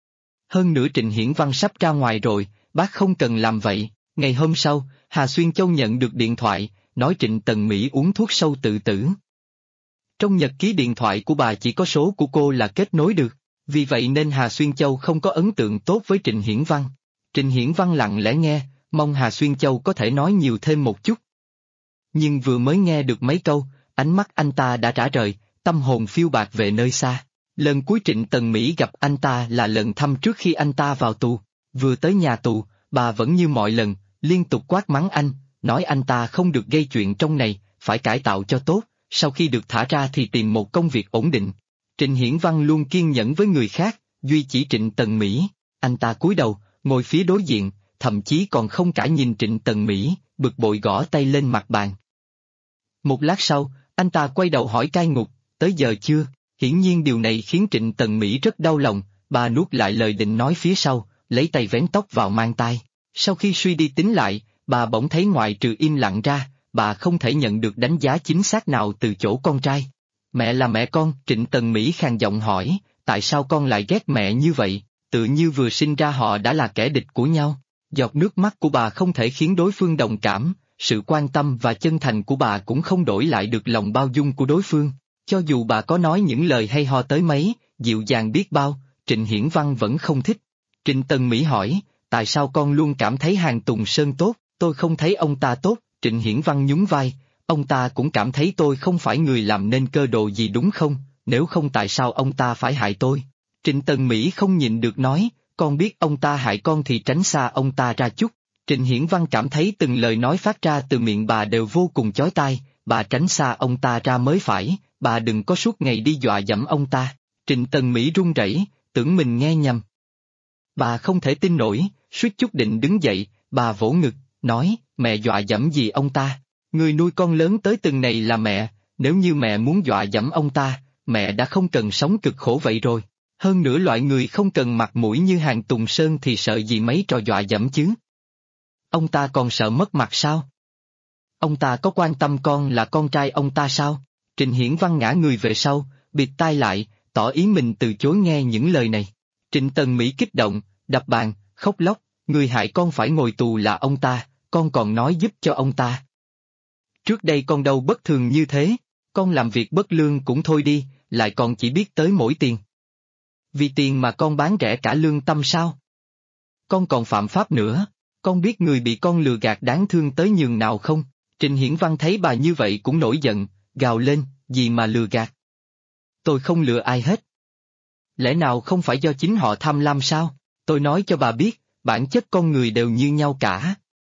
Hơn nữa Trịnh Hiển Văn sắp ra ngoài rồi, bác không cần làm vậy. Ngày hôm sau, Hà Xuyên Châu nhận được điện thoại, nói Trịnh Tần Mỹ uống thuốc sâu tự tử. Trong nhật ký điện thoại của bà chỉ có số của cô là kết nối được, vì vậy nên Hà Xuyên Châu không có ấn tượng tốt với Trịnh Hiển Văn. Trịnh Hiển Văn lặng lẽ nghe, mong Hà Xuyên Châu có thể nói nhiều thêm một chút. Nhưng vừa mới nghe được mấy câu, ánh mắt anh ta đã rã rời, tâm hồn phiêu bạt về nơi xa. Lần cuối Trịnh Tần Mỹ gặp anh ta là lần thăm trước khi anh ta vào tù. Vừa tới nhà tù, bà vẫn như mọi lần, liên tục quát mắng anh, nói anh ta không được gây chuyện trong này, phải cải tạo cho tốt, sau khi được thả ra thì tìm một công việc ổn định. Trịnh Hiển Văn luôn kiên nhẫn với người khác, duy chỉ Trịnh Tần Mỹ, anh ta cúi đầu, ngồi phía đối diện, thậm chí còn không cả nhìn Trịnh Tần Mỹ, bực bội gõ tay lên mặt bàn. Một lát sau, anh ta quay đầu hỏi cai ngục, tới giờ chưa? Hiển nhiên điều này khiến Trịnh Tần Mỹ rất đau lòng, bà nuốt lại lời định nói phía sau, lấy tay vén tóc vào mang tai. Sau khi suy đi tính lại, bà bỗng thấy ngoại trừ im lặng ra, bà không thể nhận được đánh giá chính xác nào từ chỗ con trai. Mẹ là mẹ con, Trịnh Tần Mỹ khàn giọng hỏi, tại sao con lại ghét mẹ như vậy, tự như vừa sinh ra họ đã là kẻ địch của nhau. Giọt nước mắt của bà không thể khiến đối phương đồng cảm, sự quan tâm và chân thành của bà cũng không đổi lại được lòng bao dung của đối phương. Cho dù bà có nói những lời hay ho tới mấy, dịu dàng biết bao, Trịnh Hiển Văn vẫn không thích. Trịnh Tần Mỹ hỏi, tại sao con luôn cảm thấy Hàn Tùng Sơn tốt, tôi không thấy ông ta tốt, Trịnh Hiển Văn nhún vai, ông ta cũng cảm thấy tôi không phải người làm nên cơ đồ gì đúng không, nếu không tại sao ông ta phải hại tôi. Trịnh Tần Mỹ không nhịn được nói, con biết ông ta hại con thì tránh xa ông ta ra chút. Trịnh Hiển Văn cảm thấy từng lời nói phát ra từ miệng bà đều vô cùng chói tai, bà tránh xa ông ta ra mới phải, bà đừng có suốt ngày đi dọa dẫm ông ta. Trịnh Tần Mỹ run rẩy, tưởng mình nghe nhầm. Bà không thể tin nổi, suýt chút định đứng dậy, bà vỗ ngực, nói, mẹ dọa dẫm gì ông ta, người nuôi con lớn tới từng này là mẹ, nếu như mẹ muốn dọa dẫm ông ta, mẹ đã không cần sống cực khổ vậy rồi. Hơn nữa loại người không cần mặt mũi như Hàn Tùng Sơn thì sợ gì mấy trò dọa dẫm chứ. Ông ta còn sợ mất mặt sao? Ông ta có quan tâm con là con trai ông ta sao? Trịnh Hiển Văn ngã người về sau, bịt tai lại, tỏ ý mình từ chối nghe những lời này. Trịnh Tần Mỹ kích động, đập bàn, khóc lóc, người hại con phải ngồi tù là ông ta, con còn nói giúp cho ông ta. Trước đây con đâu bất thường như thế, con làm việc bất lương cũng thôi đi, lại còn chỉ biết tới mỗi tiền. Vì tiền mà con bán rẻ cả lương tâm sao? Con còn phạm pháp nữa, con biết người bị con lừa gạt đáng thương tới nhường nào không? Trịnh Hiển Văn thấy bà như vậy cũng nổi giận, gào lên, gì mà lừa gạt? Tôi không lừa ai hết. Lẽ nào không phải do chính họ tham lam sao? Tôi nói cho bà biết, bản chất con người đều như nhau cả.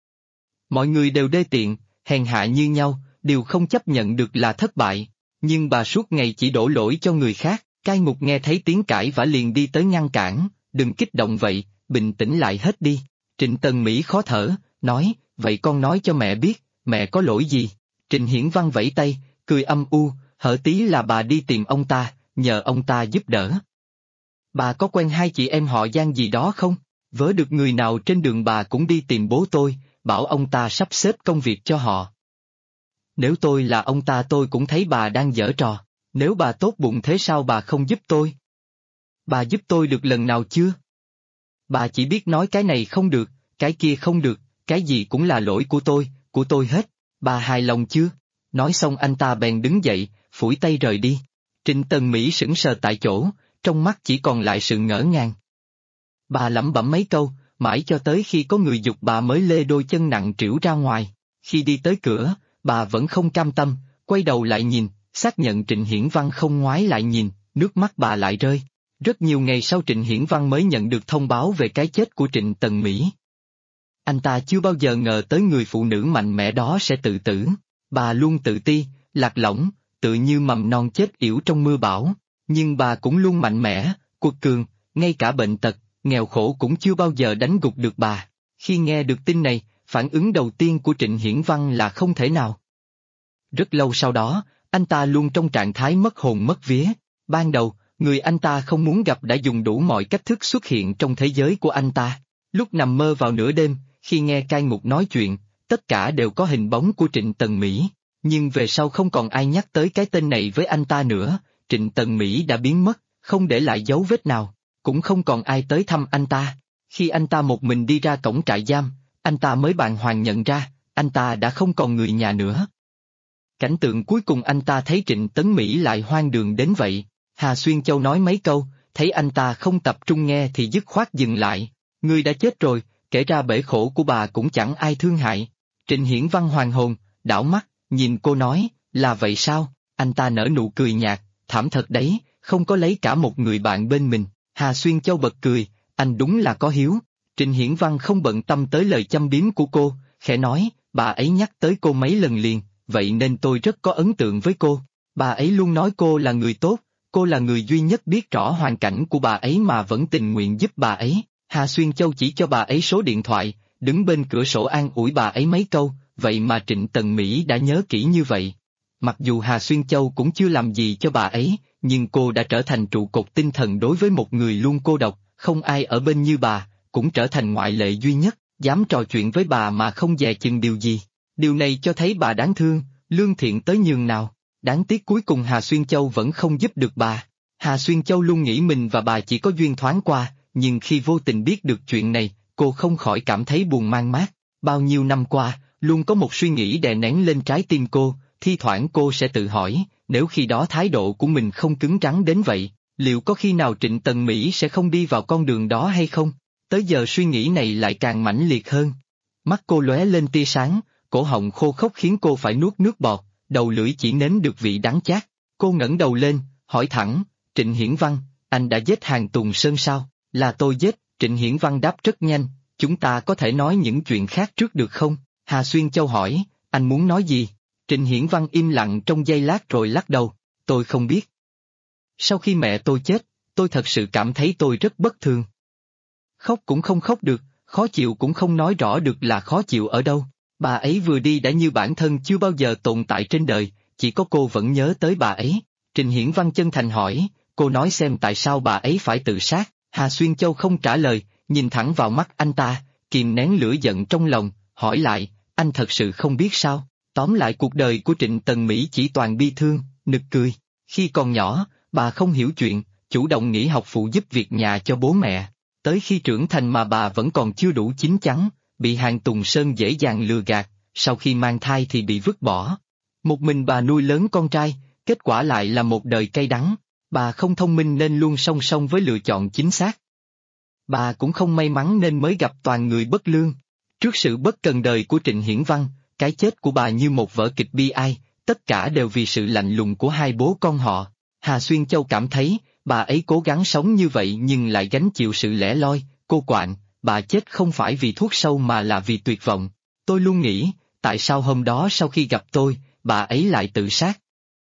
Mọi người đều đê tiện, hèn hạ như nhau, điều không chấp nhận được là thất bại, nhưng bà suốt ngày chỉ đổ lỗi cho người khác. Cai ngục nghe thấy tiếng cãi vã liền đi tới ngăn cản, đừng kích động vậy, bình tĩnh lại hết đi. Trịnh Tần Mỹ khó thở, nói, vậy con nói cho mẹ biết, mẹ có lỗi gì? Trịnh Hiển Văn vẫy tay, cười âm u, hở tí là bà đi tìm ông ta, nhờ ông ta giúp đỡ. Bà có quen hai chị em họ Giang gì đó không? Vớ được người nào trên đường bà cũng đi tìm bố tôi, bảo ông ta sắp xếp công việc cho họ. Nếu tôi là ông ta tôi cũng thấy bà đang giở trò. Nếu bà tốt bụng thế sao bà không giúp tôi? Bà giúp tôi được lần nào chưa? Bà chỉ biết nói cái này không được, cái kia không được, cái gì cũng là lỗi của tôi hết, bà hài lòng chưa? Nói xong anh ta bèn đứng dậy, phủi tay rời đi. Trịnh Tần Mỹ sững sờ tại chỗ, trong mắt chỉ còn lại sự ngỡ ngàng. Bà lẩm bẩm mấy câu, mãi cho tới khi có người giục bà mới lê đôi chân nặng trĩu ra ngoài. Khi đi tới cửa, bà vẫn không cam tâm, quay đầu lại nhìn, xác nhận Trịnh Hiển Văn không ngoái lại nhìn, nước mắt bà lại rơi. Rất nhiều ngày sau Trịnh Hiển Văn mới nhận được thông báo về cái chết của Trịnh Tần Mỹ. Anh ta chưa bao giờ ngờ tới người phụ nữ mạnh mẽ đó sẽ tự tử. Bà luôn tự ti, lạc lõng, tự như mầm non chết yểu trong mưa bão. Nhưng bà cũng luôn mạnh mẽ, quật cường, ngay cả bệnh tật, nghèo khổ cũng chưa bao giờ đánh gục được bà. Khi nghe được tin này, phản ứng đầu tiên của Trịnh Hiển Văn là không thể nào. Rất lâu sau đó, anh ta luôn trong trạng thái mất hồn mất vía. Ban đầu, người anh ta không muốn gặp đã dùng đủ mọi cách thức xuất hiện trong thế giới của anh ta. Lúc nằm mơ vào nửa đêm, khi nghe cai ngục nói chuyện, tất cả đều có hình bóng của Trịnh Tần Mỹ. Nhưng về sau không còn ai nhắc tới cái tên này với anh ta nữa, Trịnh Tần Mỹ đã biến mất, không để lại dấu vết nào, cũng không còn ai tới thăm anh ta. Khi anh ta một mình đi ra cổng trại giam, anh ta mới bàng hoàng nhận ra, anh ta đã không còn người nhà nữa. Cảnh tượng cuối cùng anh ta thấy Trịnh Tấn Mỹ lại hoang đường đến vậy. Hà Xuyên Châu nói mấy câu, thấy anh ta không tập trung nghe thì dứt khoát dừng lại. Người đã chết rồi, kể ra bể khổ của bà cũng chẳng ai thương hại. Trịnh Hiển Văn hoàn hồn, đảo mắt, nhìn cô nói, là vậy sao? Anh ta nở nụ cười nhạt, thảm thật đấy, không có lấy cả một người bạn bên mình. Hà Xuyên Châu bật cười, anh đúng là có hiếu. Trịnh Hiển Văn không bận tâm tới lời châm biếm của cô, khẽ nói, bà ấy nhắc tới cô mấy lần liền, vậy nên tôi rất có ấn tượng với cô. Bà ấy luôn nói cô là người tốt, cô là người duy nhất biết rõ hoàn cảnh của bà ấy mà vẫn tình nguyện giúp bà ấy. Hà Xuyên Châu chỉ cho bà ấy số điện thoại, đứng bên cửa sổ an ủi bà ấy mấy câu, vậy mà Trịnh Tần Mỹ đã nhớ kỹ như vậy. Mặc dù Hà Xuyên Châu cũng chưa làm gì cho bà ấy, nhưng cô đã trở thành trụ cột tinh thần đối với một người luôn cô độc, không ai ở bên như bà, cũng trở thành ngoại lệ duy nhất, dám trò chuyện với bà mà không dè chừng điều gì. Điều này cho thấy bà đáng thương, lương thiện tới nhường nào. Đáng tiếc cuối cùng Hà Xuyên Châu vẫn không giúp được bà. Hà Xuyên Châu luôn nghĩ mình và bà chỉ có duyên thoáng qua, nhưng khi vô tình biết được chuyện này, cô không khỏi cảm thấy buồn man mác. Bao nhiêu năm qua, luôn có một suy nghĩ đè nén lên trái tim cô, thi thoảng cô sẽ tự hỏi, nếu khi đó thái độ của mình không cứng rắn đến vậy, liệu có khi nào Trịnh Tần Mỹ sẽ không đi vào con đường đó hay không? Tới giờ suy nghĩ này lại càng mãnh liệt hơn. Mắt cô lóe lên tia sáng, cổ họng khô khốc khiến cô phải nuốt nước bọt, đầu lưỡi chỉ nếm được vị đắng chát. Cô ngẩng đầu lên, hỏi thẳng, Trịnh Hiển Văn, anh đã giết Hàn Tùng Sơn sao? Là tôi giết, Trịnh Hiển Văn đáp rất nhanh, chúng ta có thể nói những chuyện khác trước được không? Hà Xuyên Châu hỏi, anh muốn nói gì? Trịnh Hiển Văn im lặng trong giây lát rồi lắc đầu, tôi không biết. Sau khi mẹ tôi chết, tôi thật sự cảm thấy tôi rất bất thường. Khóc cũng không khóc được, khó chịu cũng không nói rõ được là khó chịu ở đâu. Bà ấy vừa đi đã như bản thân chưa bao giờ tồn tại trên đời, chỉ có cô vẫn nhớ tới bà ấy. Trịnh Hiển Văn chân thành hỏi, cô nói xem tại sao bà ấy phải tự sát. Hà Xuyên Châu không trả lời, nhìn thẳng vào mắt anh ta, kìm nén lửa giận trong lòng, hỏi lại, anh thật sự không biết sao? Tóm lại cuộc đời của Trịnh Tần Mỹ chỉ toàn bi thương, nực cười. Khi còn nhỏ, bà không hiểu chuyện, chủ động nghỉ học phụ giúp việc nhà cho bố mẹ. Tới khi trưởng thành mà bà vẫn còn chưa đủ chín chắn, bị Hàn Tùng Sơn dễ dàng lừa gạt, sau khi mang thai thì bị vứt bỏ. Một mình bà nuôi lớn con trai, kết quả lại là một đời cay đắng. Bà không thông minh nên luôn song song với lựa chọn chính xác. Bà cũng không may mắn nên mới gặp toàn người bất lương. Trước sự bất cần đời của Trịnh Hiển Văn, cái chết của bà như một vở kịch bi ai, tất cả đều vì sự lạnh lùng của hai bố con họ. Hà Xuyên Châu cảm thấy, bà ấy cố gắng sống như vậy nhưng lại gánh chịu sự lẻ loi, cô quạnh, bà chết không phải vì thuốc sâu mà là vì tuyệt vọng. Tôi luôn nghĩ, tại sao hôm đó sau khi gặp tôi, bà ấy lại tự sát?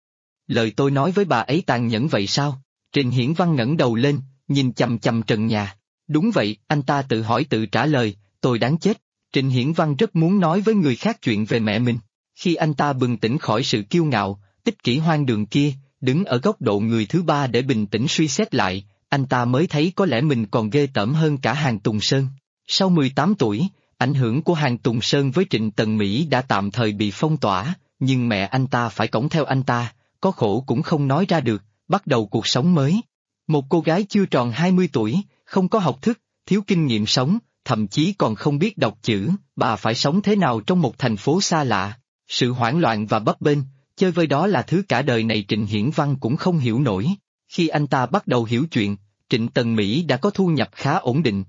Lời tôi nói với bà ấy tàn nhẫn vậy sao? Trịnh Hiển Văn ngẩng đầu lên, nhìn chằm chằm trần nhà. Đúng vậy, anh ta tự hỏi tự trả lời, tôi đáng chết. Trịnh Hiển Văn rất muốn nói với người khác chuyện về mẹ mình. Khi anh ta bừng tỉnh khỏi sự kiêu ngạo, ích kỷ hoang đường kia, đứng ở góc độ người thứ ba để bình tĩnh suy xét lại, anh ta mới thấy có lẽ mình còn ghê tởm hơn cả Hàn Tùng Sơn. Sau 18 tuổi, ảnh hưởng của Hàn Tùng Sơn với Trịnh Tần Mỹ đã tạm thời bị phong tỏa, nhưng mẹ anh ta phải cõng theo anh ta, có khổ cũng không nói ra được, bắt đầu cuộc sống mới. Một cô gái chưa tròn 20 tuổi, không có học thức, thiếu kinh nghiệm sống, thậm chí còn không biết đọc chữ, bà phải sống thế nào trong một thành phố xa lạ. Sự hoảng loạn và bấp bênh, chơi vơi đó là thứ cả đời này Trịnh Hiển Văn cũng không hiểu nổi. Khi anh ta bắt đầu hiểu chuyện, Trịnh Tần Mỹ đã có thu nhập khá ổn định.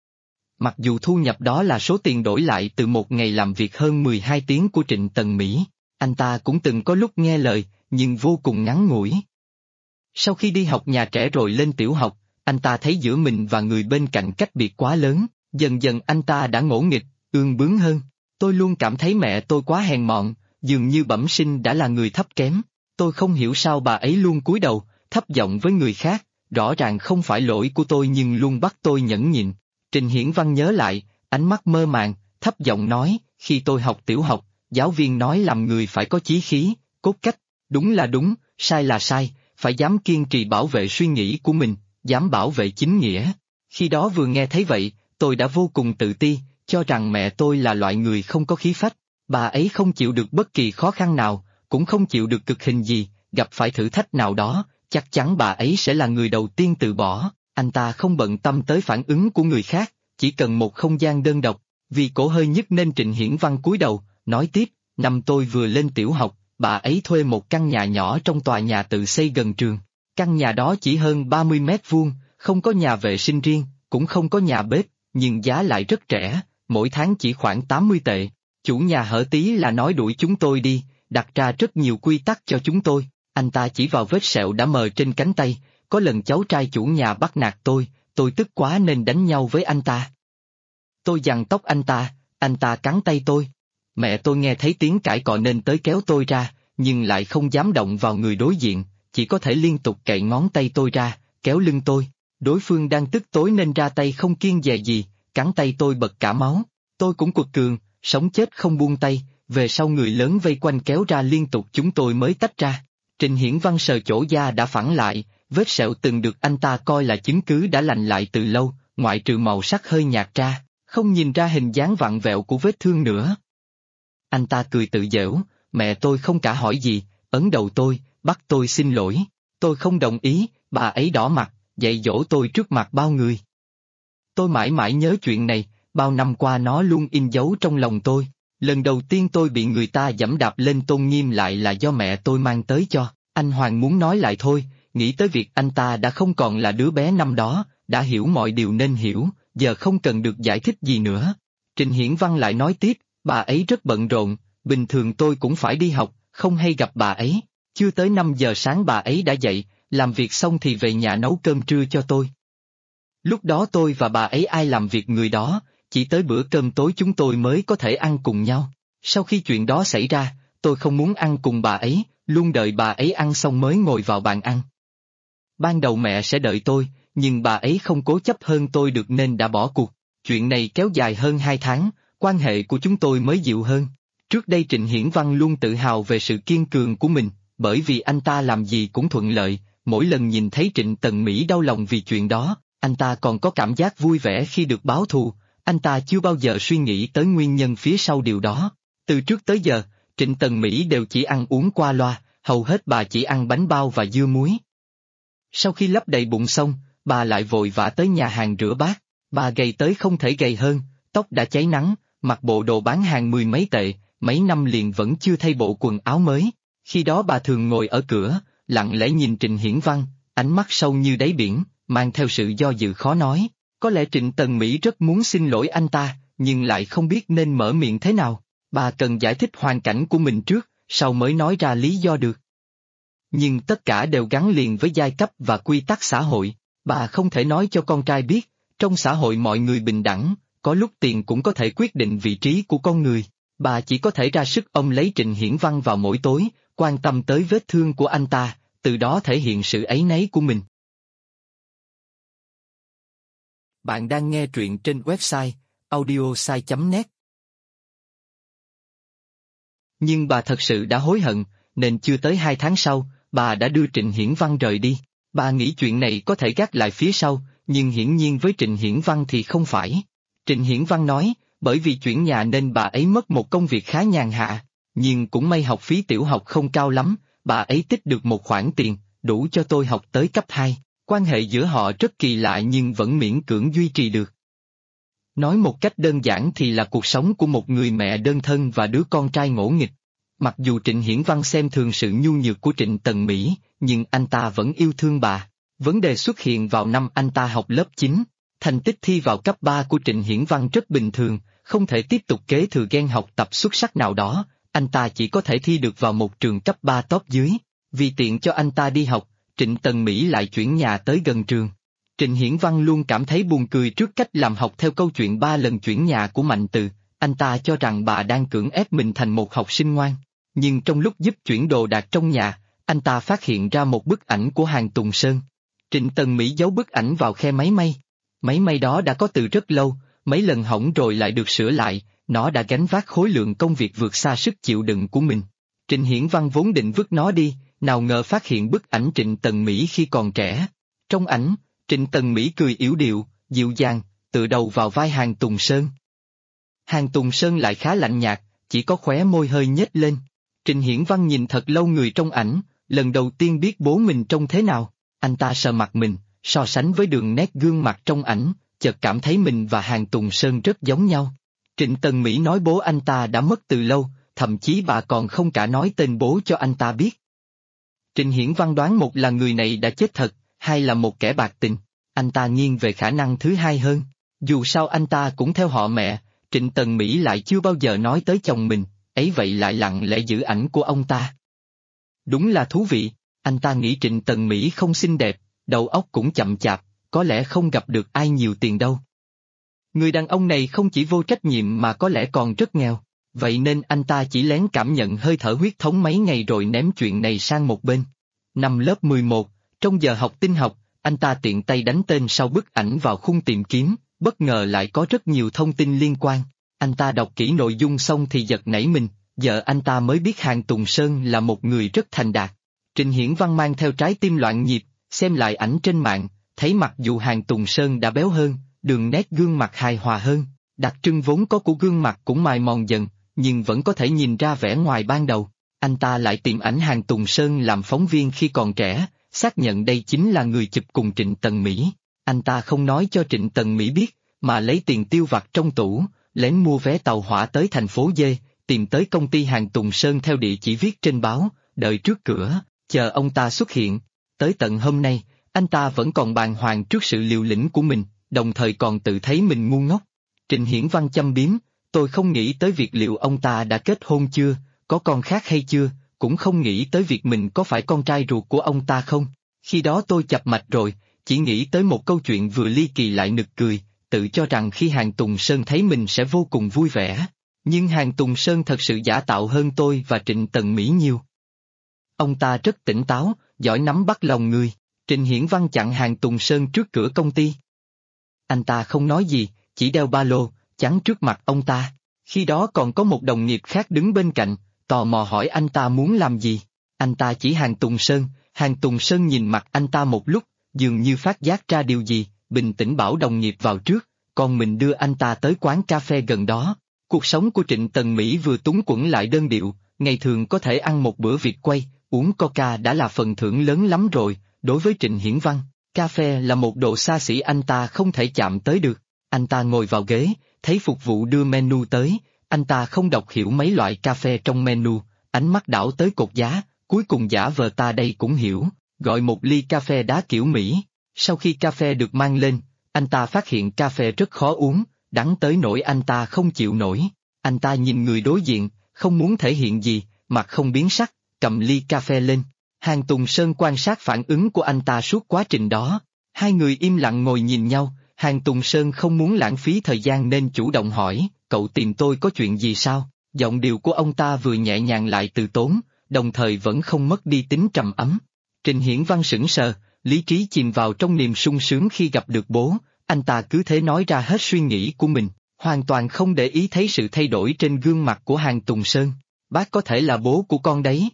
Mặc dù thu nhập đó là số tiền đổi lại từ một ngày làm việc hơn 12 tiếng của Trịnh Tần Mỹ, anh ta cũng từng có lúc nghe lời, nhưng vô cùng ngắn ngủi. Sau khi đi học nhà trẻ rồi lên tiểu học, anh ta thấy giữa mình và người bên cạnh cách biệt quá lớn, dần dần anh ta đã ngỗ nghịch, ương bướng hơn. Tôi luôn cảm thấy mẹ tôi quá hèn mọn, dường như bẩm sinh đã là người thấp kém. Tôi không hiểu sao bà ấy luôn cúi đầu, thấp giọng với người khác, rõ ràng không phải lỗi của tôi nhưng luôn bắt tôi nhẫn nhịn. Trịnh Hiển Văn nhớ lại, ánh mắt mơ màng, thấp giọng nói, khi tôi học tiểu học, giáo viên nói làm người phải có chí khí, cốt cách, đúng là đúng, sai là sai, phải dám kiên trì bảo vệ suy nghĩ của mình, dám bảo vệ chính nghĩa. Khi đó vừa nghe thấy vậy, tôi đã vô cùng tự ti, cho rằng mẹ tôi là loại người không có khí phách. Bà ấy không chịu được bất kỳ khó khăn nào, cũng không chịu được cực hình gì, gặp phải thử thách nào đó, chắc chắn bà ấy sẽ là người đầu tiên từ bỏ. Anh ta không bận tâm tới phản ứng của người khác, chỉ cần một không gian đơn độc. Vì cổ hơi nhức nên Trịnh Hiển Văn cúi đầu, nói tiếp, năm tôi vừa lên tiểu học, bà ấy thuê một căn nhà nhỏ trong tòa nhà tự xây gần trường. Căn nhà đó chỉ hơn 30 mét vuông, không có nhà vệ sinh riêng, cũng không có nhà bếp, nhưng giá lại rất rẻ, mỗi tháng chỉ khoảng 80 tệ. Chủ nhà hở tí là nói đuổi chúng tôi đi, đặt ra rất nhiều quy tắc cho chúng tôi. Anh ta chỉ vào vết sẹo đã mờ trên cánh tay, có lần cháu trai chủ nhà bắt nạt tôi tức quá nên đánh nhau với anh ta. Tôi giằng tóc anh ta cắn tay tôi. Mẹ tôi nghe thấy tiếng cãi cọ nên tới kéo tôi ra, nhưng lại không dám động vào người đối diện, chỉ có thể liên tục cạy ngón tay tôi ra, kéo lưng tôi. Đối phương đang tức tối nên ra tay không kiêng dè gì, cắn tay tôi bật cả máu. Tôi cũng quật cường, sống chết không buông tay, về sau người lớn vây quanh kéo ra liên tục chúng tôi mới tách ra. Trịnh Hiển Văn sờ chỗ da đã phẳng lại, vết sẹo từng được anh ta coi là chứng cứ đã lành lại từ lâu, ngoại trừ màu sắc hơi nhạt ra, không nhìn ra hình dáng vặn vẹo của vết thương nữa. Anh ta cười tự giễu, mẹ tôi không cả hỏi gì, ấn đầu tôi, bắt tôi xin lỗi. Tôi không đồng ý, bà ấy đỏ mặt, dạy dỗ tôi trước mặt bao người. Tôi mãi mãi nhớ chuyện này, bao năm qua nó luôn in dấu trong lòng tôi. Lần đầu tiên tôi bị người ta giẫm đạp lên tôn nghiêm lại là do mẹ tôi mang tới cho. Anh Hoàng muốn nói lại thôi, nghĩ tới việc anh ta đã không còn là đứa bé năm đó, đã hiểu mọi điều nên hiểu, giờ không cần được giải thích gì nữa. Trịnh Hiển Văn lại nói tiếp, bà ấy rất bận rộn, bình thường tôi cũng phải đi học, không hay gặp bà ấy. Chưa tới 5 giờ sáng bà ấy đã dậy, làm việc xong thì về nhà nấu cơm trưa cho tôi. Lúc đó tôi và bà ấy ai làm việc người đó, chỉ tới bữa cơm tối chúng tôi mới có thể ăn cùng nhau. Sau khi chuyện đó xảy ra, tôi không muốn ăn cùng bà ấy, luôn đợi bà ấy ăn xong mới ngồi vào bàn ăn. Ban đầu mẹ sẽ đợi tôi, nhưng bà ấy không cố chấp hơn tôi được nên đã bỏ cuộc. Chuyện này kéo dài hơn 2 tháng, quan hệ của chúng tôi mới dịu hơn. Trước đây Trịnh Hiển Văn luôn tự hào về sự kiên cường của mình, bởi vì anh ta làm gì cũng thuận lợi, mỗi lần nhìn thấy Trịnh Tần Mỹ đau lòng vì chuyện đó, anh ta còn có cảm giác vui vẻ khi được báo thù, anh ta chưa bao giờ suy nghĩ tới nguyên nhân phía sau điều đó. Từ trước tới giờ, Trịnh Tần Mỹ đều chỉ ăn uống qua loa, hầu hết bà chỉ ăn bánh bao và dưa muối. Sau khi lấp đầy bụng xong, bà lại vội vã tới nhà hàng rửa bát, bà gầy tới không thể gầy hơn, tóc đã cháy nắng, mặc bộ đồ bán hàng 10 mấy tệ, mấy năm liền vẫn chưa thay bộ quần áo mới. Khi đó bà thường ngồi ở cửa, lặng lẽ nhìn Trịnh Hiển Văn, ánh mắt sâu như đáy biển, mang theo sự do dự khó nói. Có lẽ Trịnh Tần Mỹ rất muốn xin lỗi anh ta, nhưng lại không biết nên mở miệng thế nào. Bà cần giải thích hoàn cảnh của mình trước, sau mới nói ra lý do được. Nhưng tất cả đều gắn liền với giai cấp và quy tắc xã hội. Bà không thể nói cho con trai biết, trong xã hội mọi người bình đẳng, có lúc tiền cũng có thể quyết định vị trí của con người. Bà chỉ có thể ra sức ôm lấy Trịnh Hiển Văn vào mỗi tối, quan tâm tới vết thương của anh ta, từ đó thể hiện sự áy náy của mình. Bạn đang nghe truyện trên website audiosai.net. Nhưng bà thật sự đã hối hận, nên chưa tới 2 tháng sau, bà đã đưa Trịnh Hiển Văn rời đi. Bà nghĩ chuyện này có thể gác lại phía sau, nhưng hiển nhiên với Trịnh Hiển Văn thì không phải. Trịnh Hiển Văn nói, bởi vì chuyển nhà nên bà ấy mất một công việc khá nhàn hạ, nhưng cũng may học phí tiểu học không cao lắm, bà ấy tích được một khoản tiền, đủ cho tôi học tới cấp 2. Quan hệ giữa họ rất kỳ lạ nhưng vẫn miễn cưỡng duy trì được. Nói một cách đơn giản thì là cuộc sống của một người mẹ đơn thân và đứa con trai ngỗ nghịch. Mặc dù Trịnh Hiển Văn xem thường sự nhu nhược của Trịnh Tần Mỹ, nhưng anh ta vẫn yêu thương bà. Vấn đề xuất hiện vào năm anh ta học lớp 9. Thành tích thi vào cấp 3 của Trịnh Hiển Văn rất bình thường, không thể tiếp tục kế thừa gen học tập xuất sắc nào đó, anh ta chỉ có thể thi được vào một trường cấp 3 top dưới. Vì tiện cho anh ta đi học, Trịnh Tần Mỹ lại chuyển nhà tới gần trường. Trịnh Hiển Văn luôn cảm thấy buồn cười trước cách làm học theo câu chuyện 3 lần chuyển nhà của Mạnh Từ, anh ta cho rằng bà đang cưỡng ép mình thành một học sinh ngoan. Nhưng trong lúc giúp chuyển đồ đạc trong nhà, anh ta phát hiện ra một bức ảnh của Hàn Tùng Sơn. Trịnh Tần Mỹ giấu bức ảnh vào khe máy may. Máy may đó đã có từ rất lâu, mấy lần hỏng rồi lại được sửa lại, nó đã gánh vác khối lượng công việc vượt xa sức chịu đựng của mình. Trịnh Hiển Văn vốn định vứt nó đi, nào ngờ phát hiện bức ảnh Trịnh Tần Mỹ khi còn trẻ. Trong ảnh, Trịnh Tần Mỹ cười yểu điệu, dịu dàng, tựa đầu vào vai Hàn Tùng Sơn. Hàn Tùng Sơn lại khá lạnh nhạt, chỉ có khóe môi hơi nhếch lên. Trịnh Hiển Văn nhìn thật lâu người trong ảnh, lần đầu tiên biết bố mình trông thế nào. Anh ta sờ mặt mình, so sánh với đường nét gương mặt trong ảnh, chợt cảm thấy mình và Hàn Tùng Sơn rất giống nhau. Trịnh Tần Mỹ nói bố anh ta đã mất từ lâu, thậm chí bà còn không cả nói tên bố cho anh ta biết. Trịnh Hiển Văn đoán một là người này đã chết thật, hai là một kẻ bạc tình. Anh ta nghiêng về khả năng thứ hai hơn. Dù sao anh ta cũng theo họ mẹ, Trịnh Tần Mỹ lại chưa bao giờ nói tới chồng mình, ấy vậy lại lặng lẽ giữ ảnh của ông ta. Đúng là thú vị, anh ta nghĩ Trịnh Tần Mỹ không xinh đẹp, đầu óc cũng chậm chạp, có lẽ không gặp được ai nhiều tiền đâu. Người đàn ông này không chỉ vô trách nhiệm mà có lẽ còn rất nghèo, vậy nên anh ta chỉ lén cảm nhận hơi thở huyết thống mấy ngày rồi ném chuyện này sang một bên. Năm lớp 11, trong giờ học tin học, anh ta tiện tay đánh tên sau bức ảnh vào khung tìm kiếm, bất ngờ lại có rất nhiều thông tin liên quan. Anh ta đọc kỹ nội dung xong thì giật nảy mình, giờ anh ta mới biết Hàn Tùng Sơn là một người rất thành đạt. Trịnh Hiển Văn mang theo trái tim loạn nhịp, xem lại ảnh trên mạng, thấy mặc dù Hàn Tùng Sơn đã béo hơn, đường nét gương mặt hài hòa hơn, đặc trưng vốn có của gương mặt cũng mài mòn dần, nhưng vẫn có thể nhìn ra vẻ ngoài ban đầu. Anh ta lại tìm ảnh Hàn Tùng Sơn làm phóng viên khi còn trẻ, xác nhận đây chính là người chụp cùng Trịnh Tần Mỹ. Anh ta không nói cho Trịnh Tần Mỹ biết, mà lấy tiền tiêu vặt trong tủ, lén mua vé tàu hỏa tới thành phố D, tìm tới công ty Hàn Tùng Sơn theo địa chỉ viết trên báo, đợi trước cửa, chờ ông ta xuất hiện. Tới tận hôm nay, anh ta vẫn còn bàng hoàng trước sự liều lĩnh của mình, đồng thời còn tự thấy mình ngu ngốc. Trịnh Hiển Văn châm biếm, tôi không nghĩ tới việc liệu ông ta đã kết hôn chưa, có con khác hay chưa, cũng không nghĩ tới việc mình có phải con trai ruột của ông ta không. Khi đó tôi chập mạch rồi, chỉ nghĩ tới một câu chuyện vừa ly kỳ lại nực cười, tự cho rằng khi Hàn Tùng Sơn thấy mình sẽ vô cùng vui vẻ. Nhưng Hàn Tùng Sơn thật sự giả tạo hơn tôi và Trịnh Tần Mỹ nhiều. Ông ta rất tỉnh táo, giỏi nắm bắt lòng người. Trịnh Hiển Văn chặn Hàn Tùng Sơn trước cửa công ty. Anh ta không nói gì, chỉ đeo ba lô, chắn trước mặt ông ta. Khi đó còn có một đồng nghiệp khác đứng bên cạnh, tò mò hỏi anh ta muốn làm gì. Anh ta chỉ Hàn Tùng Sơn, Hàn Tùng Sơn nhìn mặt anh ta một lúc, dường như phát giác ra điều gì, bình tĩnh bảo đồng nghiệp vào trước, còn mình đưa anh ta tới quán cà phê gần đó. Cuộc sống của Trịnh Tần Mỹ vừa túng quẫn lại đơn điệu, ngày thường có thể ăn một bữa vịt quay, uống coca đã là phần thưởng lớn lắm rồi. Đối với Trịnh Hiển Văn, cà phê là một độ xa xỉ anh ta không thể chạm tới được. Anh ta ngồi vào ghế, thấy phục vụ đưa menu tới, anh ta không đọc hiểu mấy loại cà phê trong menu, ánh mắt đảo tới cột giá, cuối cùng giả vờ ta đây cũng hiểu, gọi một ly cà phê đá kiểu Mỹ. Sau khi cà phê được mang lên, anh ta phát hiện cà phê rất khó uống, đắng tới nỗi anh ta không chịu nổi. Anh ta nhìn người đối diện, không muốn thể hiện gì, mặt không biến sắc, cầm ly cà phê lên. Hàn Tùng Sơn quan sát phản ứng của anh ta suốt quá trình đó. Hai người im lặng ngồi nhìn nhau, Hàn Tùng Sơn không muốn lãng phí thời gian nên chủ động hỏi, cậu tìm tôi có chuyện gì sao? Giọng điệu của ông ta vừa nhẹ nhàng lại từ tốn, đồng thời vẫn không mất đi tính trầm ấm. Trịnh Hiển Văn sững sờ, lý trí chìm vào trong niềm sung sướng khi gặp được bố, anh ta cứ thế nói ra hết suy nghĩ của mình, hoàn toàn không để ý thấy sự thay đổi trên gương mặt của Hàn Tùng Sơn. Bác có thể là bố của con đấy.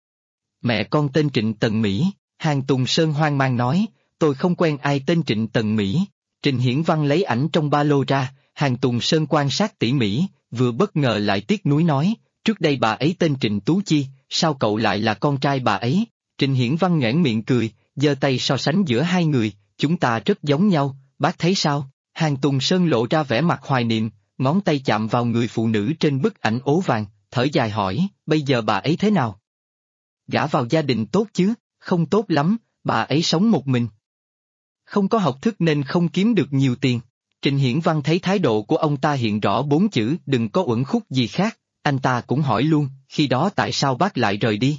Mẹ con tên Trịnh Tần Mỹ, Hàn Tùng Sơn hoang mang nói, tôi không quen ai tên Trịnh Tần Mỹ. Trịnh Hiển Văn lấy ảnh trong ba lô ra, Hàn Tùng Sơn quan sát tỉ mỉ, vừa bất ngờ lại tiếc nuối nói, trước đây bà ấy tên Trịnh Tú Chi, sao cậu lại là con trai bà ấy? Trịnh Hiển Văn nhoẻn miệng cười, giơ tay so sánh giữa hai người, chúng ta rất giống nhau, bác thấy sao? Hàng Tùng Sơn lộ ra vẻ mặt hoài niệm, ngón tay chạm vào người phụ nữ trên bức ảnh ố vàng, thở dài hỏi, bây giờ bà ấy thế nào? Gả vào gia đình tốt chứ? Không tốt lắm, bà ấy sống một mình. Không có học thức nên không kiếm được nhiều tiền. Trịnh Hiển Văn thấy thái độ của ông ta hiện rõ 4 chữ đừng có uẩn khúc gì khác, anh ta cũng hỏi luôn, khi đó tại sao bác lại rời đi?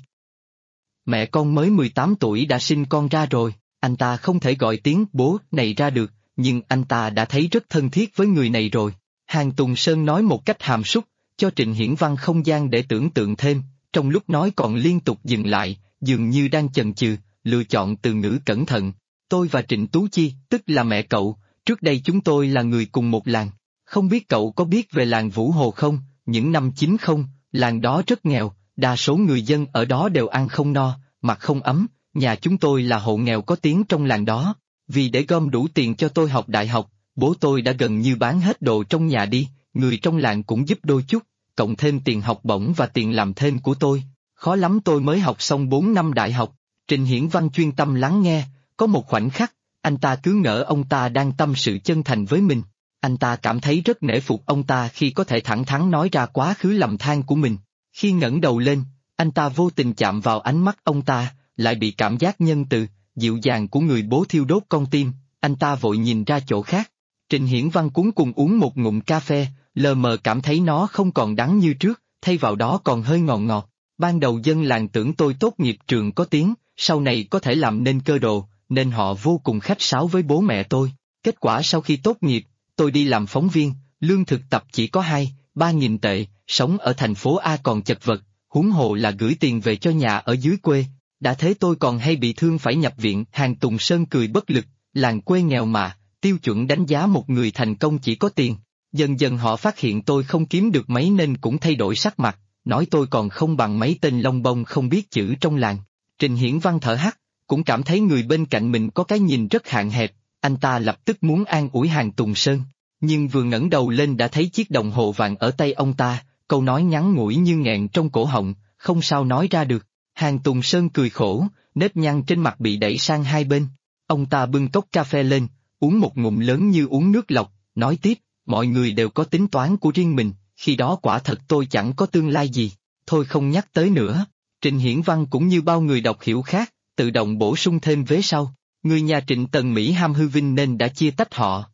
Mẹ con mới 18 tuổi đã sinh con ra rồi, anh ta không thể gọi tiếng bố này ra được, nhưng anh ta đã thấy rất thân thiết với người này rồi. Hàng Tùng Sơn nói một cách hàm súc, cho Trịnh Hiển Văn không gian để tưởng tượng thêm, trong lúc nói còn liên tục dừng lại, dường như đang chần chừ, lựa chọn từ ngữ cẩn thận. Tôi và Trịnh Tú Chi, tức là mẹ cậu, trước đây chúng tôi là người cùng một làng. Không biết cậu có biết về làng Vũ Hồ không? Những năm 90, làng đó rất nghèo, đa số người dân ở đó đều ăn không no, mặc không ấm, nhà chúng tôi là hộ nghèo có tiếng trong làng đó. Vì để gom đủ tiền cho tôi học đại học, bố tôi đã gần như bán hết đồ trong nhà đi, người trong làng cũng giúp đôi chút, cộng thêm tiền học bổng và tiền làm thêm của tôi. Khó lắm tôi mới học xong 4 năm đại học. Trịnh Hiển Văn chuyên tâm lắng nghe, có một khoảnh khắc, anh ta cứ ngỡ ông ta đang tâm sự chân thành với mình. Anh ta cảm thấy rất nể phục ông ta khi có thể thẳng thắn nói ra quá khứ lầm than của mình. Khi ngẩng đầu lên, anh ta vô tình chạm vào ánh mắt ông ta, lại bị cảm giác nhân từ, dịu dàng của người bố thiêu đốt con tim, anh ta vội nhìn ra chỗ khác. Trịnh Hiển Văn cuống cùng uống một ngụm cà phê, lờ mờ cảm thấy nó không còn đắng như trước, thay vào đó còn hơi ngọt ngọt. Ban đầu dân làng tưởng tôi tốt nghiệp trường có tiếng, sau này có thể làm nên cơ đồ, nên họ vô cùng khách sáo với bố mẹ tôi. Kết quả sau khi tốt nghiệp, tôi đi làm phóng viên, lương thực tập chỉ có 2-3 nghìn tệ, sống ở thành phố A còn chật vật, huống hồ là gửi tiền về cho nhà ở dưới quê. Đã thế tôi còn hay bị thương phải nhập viện. Hàng Tùng Sơn cười bất lực, làng quê nghèo mà, tiêu chuẩn đánh giá một người thành công chỉ có tiền. Dần dần họ phát hiện tôi không kiếm được mấy nên cũng thay đổi sắc mặt, nói tôi còn không bằng mấy tên lông bông không biết chữ trong làng. Trịnh Hiển Văn thở hắt, cũng cảm thấy người bên cạnh mình có cái nhìn rất hạn hẹp, anh ta lập tức muốn an ủi Hàng Tùng Sơn, nhưng vừa ngẩng đầu lên đã thấy chiếc đồng hồ vàng ở tay ông ta, câu nói ngắn ngủi như nghẹn trong cổ họng, không sao nói ra được. Hàng Tùng Sơn cười khổ, nếp nhăn trên mặt bị đẩy sang hai bên. Ông ta bưng cốc cà phê lên, uống một ngụm lớn như uống nước lọc, nói tiếp, mọi người đều có tính toán của riêng mình, khi đó quả thật tôi chẳng có tương lai gì, thôi không nhắc tới nữa. Trịnh Hiển Văn cũng như bao người đọc hiểu khác, tự động bổ sung thêm vế sau, người nhà Trịnh Tần Mỹ ham hư vinh nên đã chia tách họ.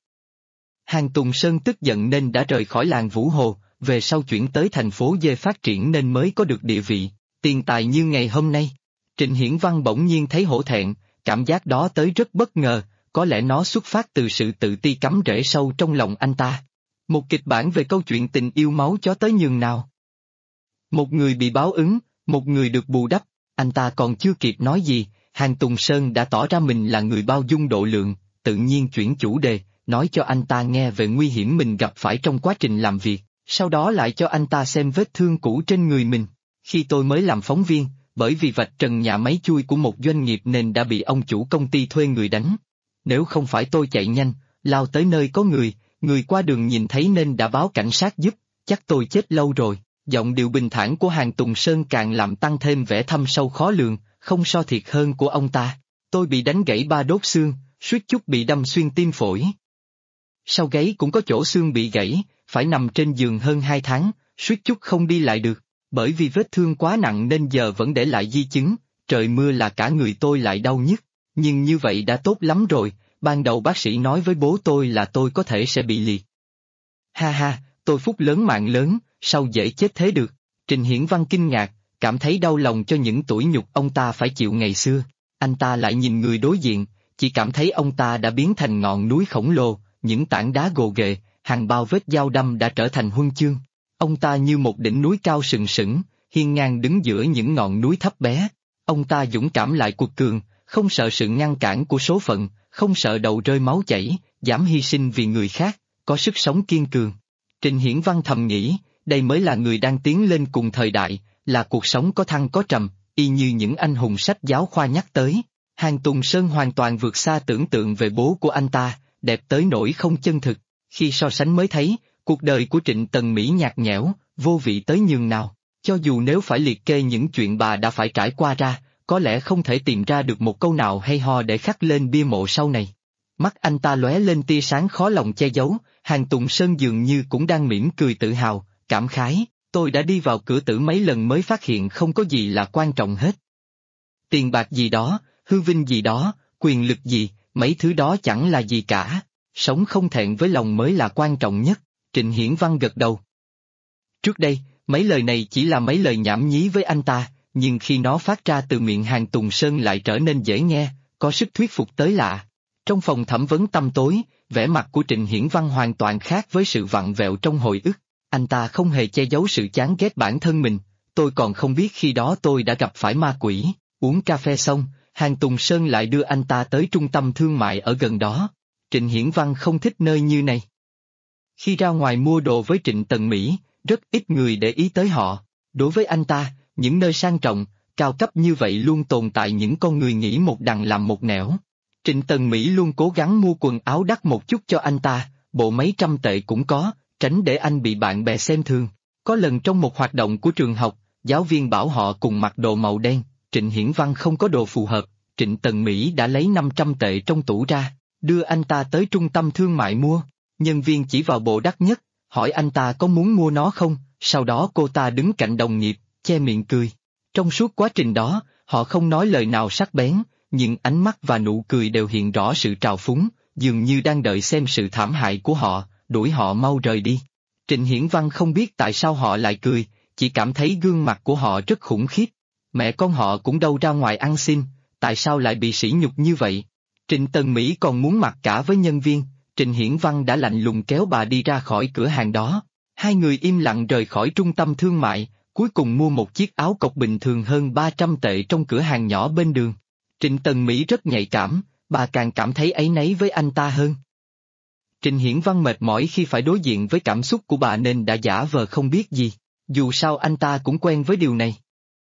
Hàng Tùng Sơn tức giận nên đã rời khỏi làng Vũ Hồ, về sau chuyển tới thành phố D phát triển nên mới có được địa vị, tiền tài như ngày hôm nay. Trịnh Hiển Văn bỗng nhiên thấy hổ thẹn, cảm giác đó tới rất bất ngờ, có lẽ nó xuất phát từ sự tự ti cắm rễ sâu trong lòng anh ta. Một kịch bản về câu chuyện tình yêu máu chó tới nhường nào. Một người bị báo ứng, một người được bù đắp, anh ta còn chưa kịp nói gì, Hàng Tùng Sơn đã tỏ ra mình là người bao dung độ lượng, tự nhiên chuyển chủ đề, nói cho anh ta nghe về nguy hiểm mình gặp phải trong quá trình làm việc, sau đó lại cho anh ta xem vết thương cũ trên người mình. Khi tôi mới làm phóng viên, bởi vì vạch trần nhà máy chui của một doanh nghiệp nên đã bị ông chủ công ty thuê người đánh. Nếu không phải tôi chạy nhanh, lao tới nơi có người qua đường nhìn thấy nên đã báo cảnh sát giúp, chắc tôi chết lâu rồi. Giọng điệu bình thản của Hàng Tùng Sơn càng làm tăng thêm vẻ thâm sâu khó lường, không so thiệt hơn của ông ta. Tôi bị đánh gãy 3 đốt xương, suýt chút bị đâm xuyên tim phổi. Sau gáy cũng có chỗ xương bị gãy, phải nằm trên giường hơn 2 tháng, suýt chút không đi lại được. Bởi vì vết thương quá nặng nên giờ vẫn để lại di chứng, trời mưa là cả người tôi lại đau nhức. Nhưng như vậy đã tốt lắm rồi, ban đầu bác sĩ nói với bố tôi là tôi có thể sẽ bị liệt. Ha ha, tôi phúc lớn mạng lớn, sao dễ chết thế được? Trịnh Hiển Văn kinh ngạc, cảm thấy đau lòng cho những tủi nhục ông ta phải chịu ngày xưa. Anh ta lại nhìn người đối diện, chỉ cảm thấy ông ta đã biến thành ngọn núi khổng lồ, những tảng đá gồ ghề, hàng bao vết dao đâm đã trở thành huân chương. Ông ta như một đỉnh núi cao sừng sững, hiên ngang đứng giữa những ngọn núi thấp bé. Ông ta dũng cảm lại cuột cường, không sợ sự ngăn cản của số phận, không sợ đầu rơi máu chảy, dám hy sinh vì người khác, có sức sống kiên cường. Trịnh Hiển Văn thầm nghĩ, đây mới là người đang tiến lên cùng thời đại, là cuộc sống có thăng có trầm, y như những anh hùng sách giáo khoa nhắc tới. Hàng Tùng Sơn hoàn toàn vượt xa tưởng tượng về bố của anh ta, đẹp tới nỗi không chân thực. Khi so sánh mới thấy, cuộc đời của Trịnh Tần Mỹ nhạt nhẽo, vô vị tới nhường nào. Cho dù nếu phải liệt kê những chuyện bà đã phải trải qua ra, có lẽ không thể tìm ra được một câu nào hay ho để khắc lên bia mộ sau này. Mắt anh ta lóe lên tia sáng khó lòng che giấu, Hàng Tùng Sơn dường như cũng đang mỉm cười tự hào, cảm khái, tôi đã đi vào cửa tử mấy lần mới phát hiện không có gì là quan trọng hết. Tiền bạc gì đó, hư vinh gì đó, quyền lực gì, mấy thứ đó chẳng là gì cả, sống không thẹn với lòng mới là quan trọng nhất, Trịnh Hiển Văn gật đầu. Trước đây, mấy lời này chỉ là mấy lời nhảm nhí với anh ta, nhưng khi nó phát ra từ miệng Hàng Tùng Sơn lại trở nên dễ nghe, có sức thuyết phục tới lạ. Trong phòng thẩm vấn tăm tối, vẻ mặt của Trịnh Hiển Văn hoàn toàn khác với sự vặn vẹo trong hồi ức. Anh ta không hề che giấu sự chán ghét bản thân mình, tôi còn không biết khi đó tôi đã gặp phải ma quỷ. Uống cà phê xong, Hàng Tùng Sơn lại đưa anh ta tới trung tâm thương mại ở gần đó. Trịnh Hiển Văn không thích nơi như này. Khi ra ngoài mua đồ với Trịnh Tần Mỹ, rất ít người để ý tới họ. Đối với anh ta, những nơi sang trọng, cao cấp như vậy luôn tồn tại những con người nghĩ một đằng làm một nẻo. Trịnh Tần Mỹ luôn cố gắng mua quần áo đắt một chút cho anh ta, bộ mấy trăm tệ cũng có, tránh để anh bị bạn bè xem thường. Có lần trong một hoạt động của trường học, giáo viên bảo họ cùng mặc đồ màu đen, Trịnh Hiển Văn không có đồ phù hợp, Trịnh Tần Mỹ đã lấy 500 tệ trong tủ ra, đưa anh ta tới trung tâm thương mại mua. Nhân viên chỉ vào bộ đắt nhất, hỏi anh ta có muốn mua nó không, sau đó cô ta đứng cạnh đồng nghiệp, che miệng cười. Trong suốt quá trình đó, họ không nói lời nào sắc bén, nhưng ánh mắt và nụ cười đều hiện rõ sự trào phúng, dường như đang đợi xem sự thảm hại của họ, đuổi họ mau rời đi. Trịnh Hiển Văn không biết tại sao họ lại cười, chỉ cảm thấy gương mặt của họ rất khủng khiếp. Mẹ con họ cũng đâu ra ngoài ăn xin, tại sao lại bị sỉ nhục như vậy? Trịnh Tần Mỹ còn muốn mặc cả với nhân viên, Trịnh Hiển Văn đã lạnh lùng kéo bà đi ra khỏi cửa hàng đó. Hai người im lặng rời khỏi trung tâm thương mại, cuối cùng mua một chiếc áo cộc bình thường hơn 300 tệ trong cửa hàng nhỏ bên đường. Trịnh Tần Mỹ rất nhạy cảm, bà càng cảm thấy áy náy với anh ta hơn. Trịnh Hiển Văn mệt mỏi khi phải đối diện với cảm xúc của bà nên đã giả vờ không biết gì, dù sao anh ta cũng quen với điều này.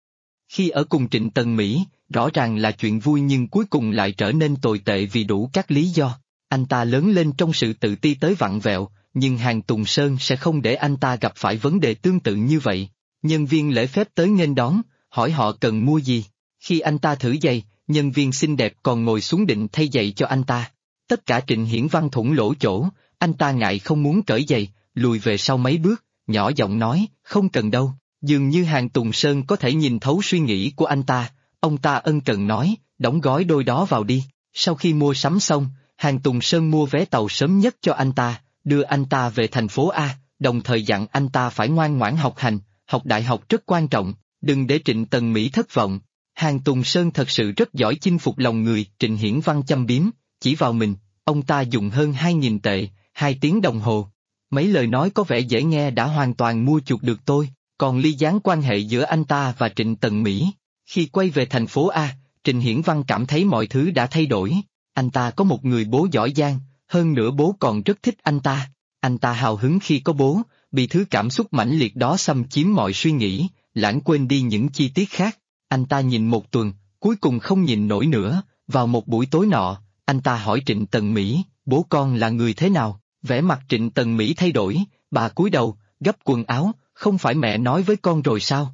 Khi ở cùng Trịnh Tần Mỹ, rõ ràng là chuyện vui nhưng cuối cùng lại trở nên tồi tệ vì đủ các lý do. Anh ta lớn lên trong sự tự ti tới vặn vẹo, nhưng Hàng Tùng Sơn sẽ không để anh ta gặp phải vấn đề tương tự như vậy. Nhân viên lễ phép tới nghênh đón, hỏi họ cần mua gì. Khi anh ta thử giày, nhân viên xinh đẹp còn ngồi xuống định thay giày cho anh ta. Tất cả Trịnh Hiển Văn thủng lỗ chỗ, anh ta ngại không muốn cởi giày, lùi về sau mấy bước, nhỏ giọng nói, không cần đâu. Dường như Hàng Tùng Sơn có thể nhìn thấu suy nghĩ của anh ta, ông ta ân cần nói, đóng gói đôi đó vào đi. Sau khi mua sắm xong, Hàng Tùng Sơn mua vé tàu sớm nhất cho anh ta, đưa anh ta về thành phố A, đồng thời dặn anh ta phải ngoan ngoãn học hành, học đại học rất quan trọng, đừng để Trịnh Tần Mỹ thất vọng. Hàng Tùng Sơn thật sự rất giỏi chinh phục lòng người, Trịnh Hiển Văn châm biếm, chỉ vào mình, ông ta dùng hơn 2.000 tệ, 2 tiếng đồng hồ. Mấy lời nói có vẻ dễ nghe đã hoàn toàn mua chuộc được tôi, còn ly gián quan hệ giữa anh ta và Trịnh Tần Mỹ. Khi quay về thành phố A, Trịnh Hiển Văn cảm thấy mọi thứ đã thay đổi, anh ta có một người bố giỏi giang, hơn nữa bố còn rất thích anh ta. Anh ta hào hứng khi có bố, bị thứ cảm xúc mãnh liệt đó xâm chiếm mọi suy nghĩ, lãng quên đi những chi tiết khác. Anh ta nhìn một tuần, cuối cùng không nhìn nổi nữa, vào một buổi tối nọ, anh ta hỏi Trịnh Tần Mỹ, bố con là người thế nào? Vẻ mặt Trịnh Tần Mỹ thay đổi, bà cúi đầu, gấp quần áo, không phải mẹ nói với con rồi sao?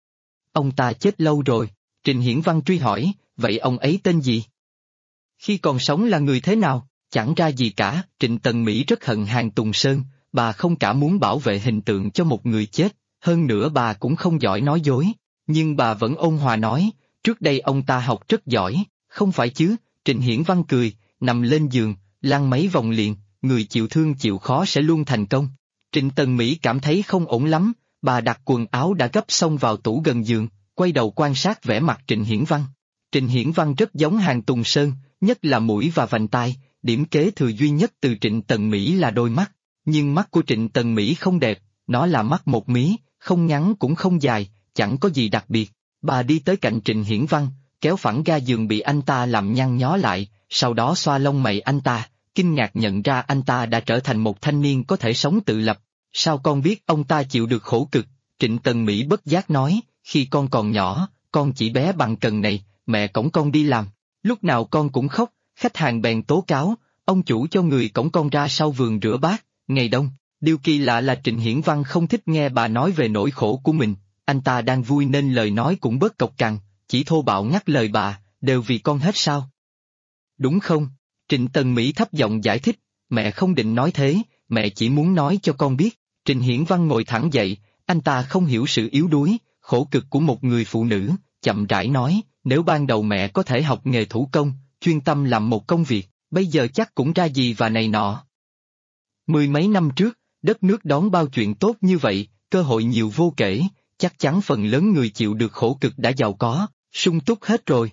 Ông ta chết lâu rồi, Trịnh Hiển Văn truy hỏi, vậy ông ấy tên gì? Khi còn sống là người thế nào? Chẳng ra gì cả, Trịnh Tần Mỹ rất hận Hàng Tùng Sơn, bà không cả muốn bảo vệ hình tượng cho một người chết, hơn nữa bà cũng không giỏi nói dối, nhưng bà vẫn ôn hòa nói, trước đây ông ta học rất giỏi, không phải chứ, Trịnh Hiển Văn cười, nằm lên giường, lăn mấy vòng liền, người chịu thương chịu khó sẽ luôn thành công. Trịnh Tần Mỹ cảm thấy không ổn lắm, bà đặt quần áo đã gấp xong vào tủ gần giường, quay đầu quan sát vẻ mặt Trịnh Hiển Văn. Trịnh Hiển Văn rất giống Hàng Tùng Sơn, nhất là mũi và vành tai, điểm kế thừa duy nhất từ Trịnh Tần Mỹ là đôi mắt, nhưng mắt của Trịnh Tần Mỹ không đẹp, nó là mắt một mí, không ngắn cũng không dài, chẳng có gì đặc biệt. Bà đi tới cạnh Trịnh Hiển Văn, kéo phẳng ga giường bị anh ta làm nhăn nhó lại, sau đó xoa lông mày anh ta, kinh ngạc nhận ra anh ta đã trở thành một thanh niên có thể sống tự lập. Sao con biết ông ta chịu được khổ cực? Trịnh Tần Mỹ bất giác nói, khi con còn nhỏ, con chỉ bé bằng cần này, mẹ cõng con đi làm, lúc nào con cũng khóc, khách hàng bèn tố cáo, ông chủ cho người cõng con ra sau vườn rửa bát, ngày đông. Điều kỳ lạ là Trịnh Hiển Văn không thích nghe bà nói về nỗi khổ của mình, anh ta đang vui nên lời nói cũng bớt cộc cằn, chỉ thô bạo ngắt lời bà, đều vì con hết sao? Đúng không? Trịnh Tần Mỹ thấp giọng giải thích, mẹ không định nói thế, mẹ chỉ muốn nói cho con biết. Trịnh Hiển Văn ngồi thẳng dậy, anh ta không hiểu sự yếu đuối, khổ cực của một người phụ nữ, chậm rãi nói, nếu ban đầu mẹ có thể học nghề thủ công, chuyên tâm làm một công việc, bây giờ chắc cũng ra gì và này nọ. Mười mấy năm trước, đất nước đón bao chuyện tốt như vậy, cơ hội nhiều vô kể, chắc chắn phần lớn người chịu được khổ cực đã giàu có, sung túc hết rồi.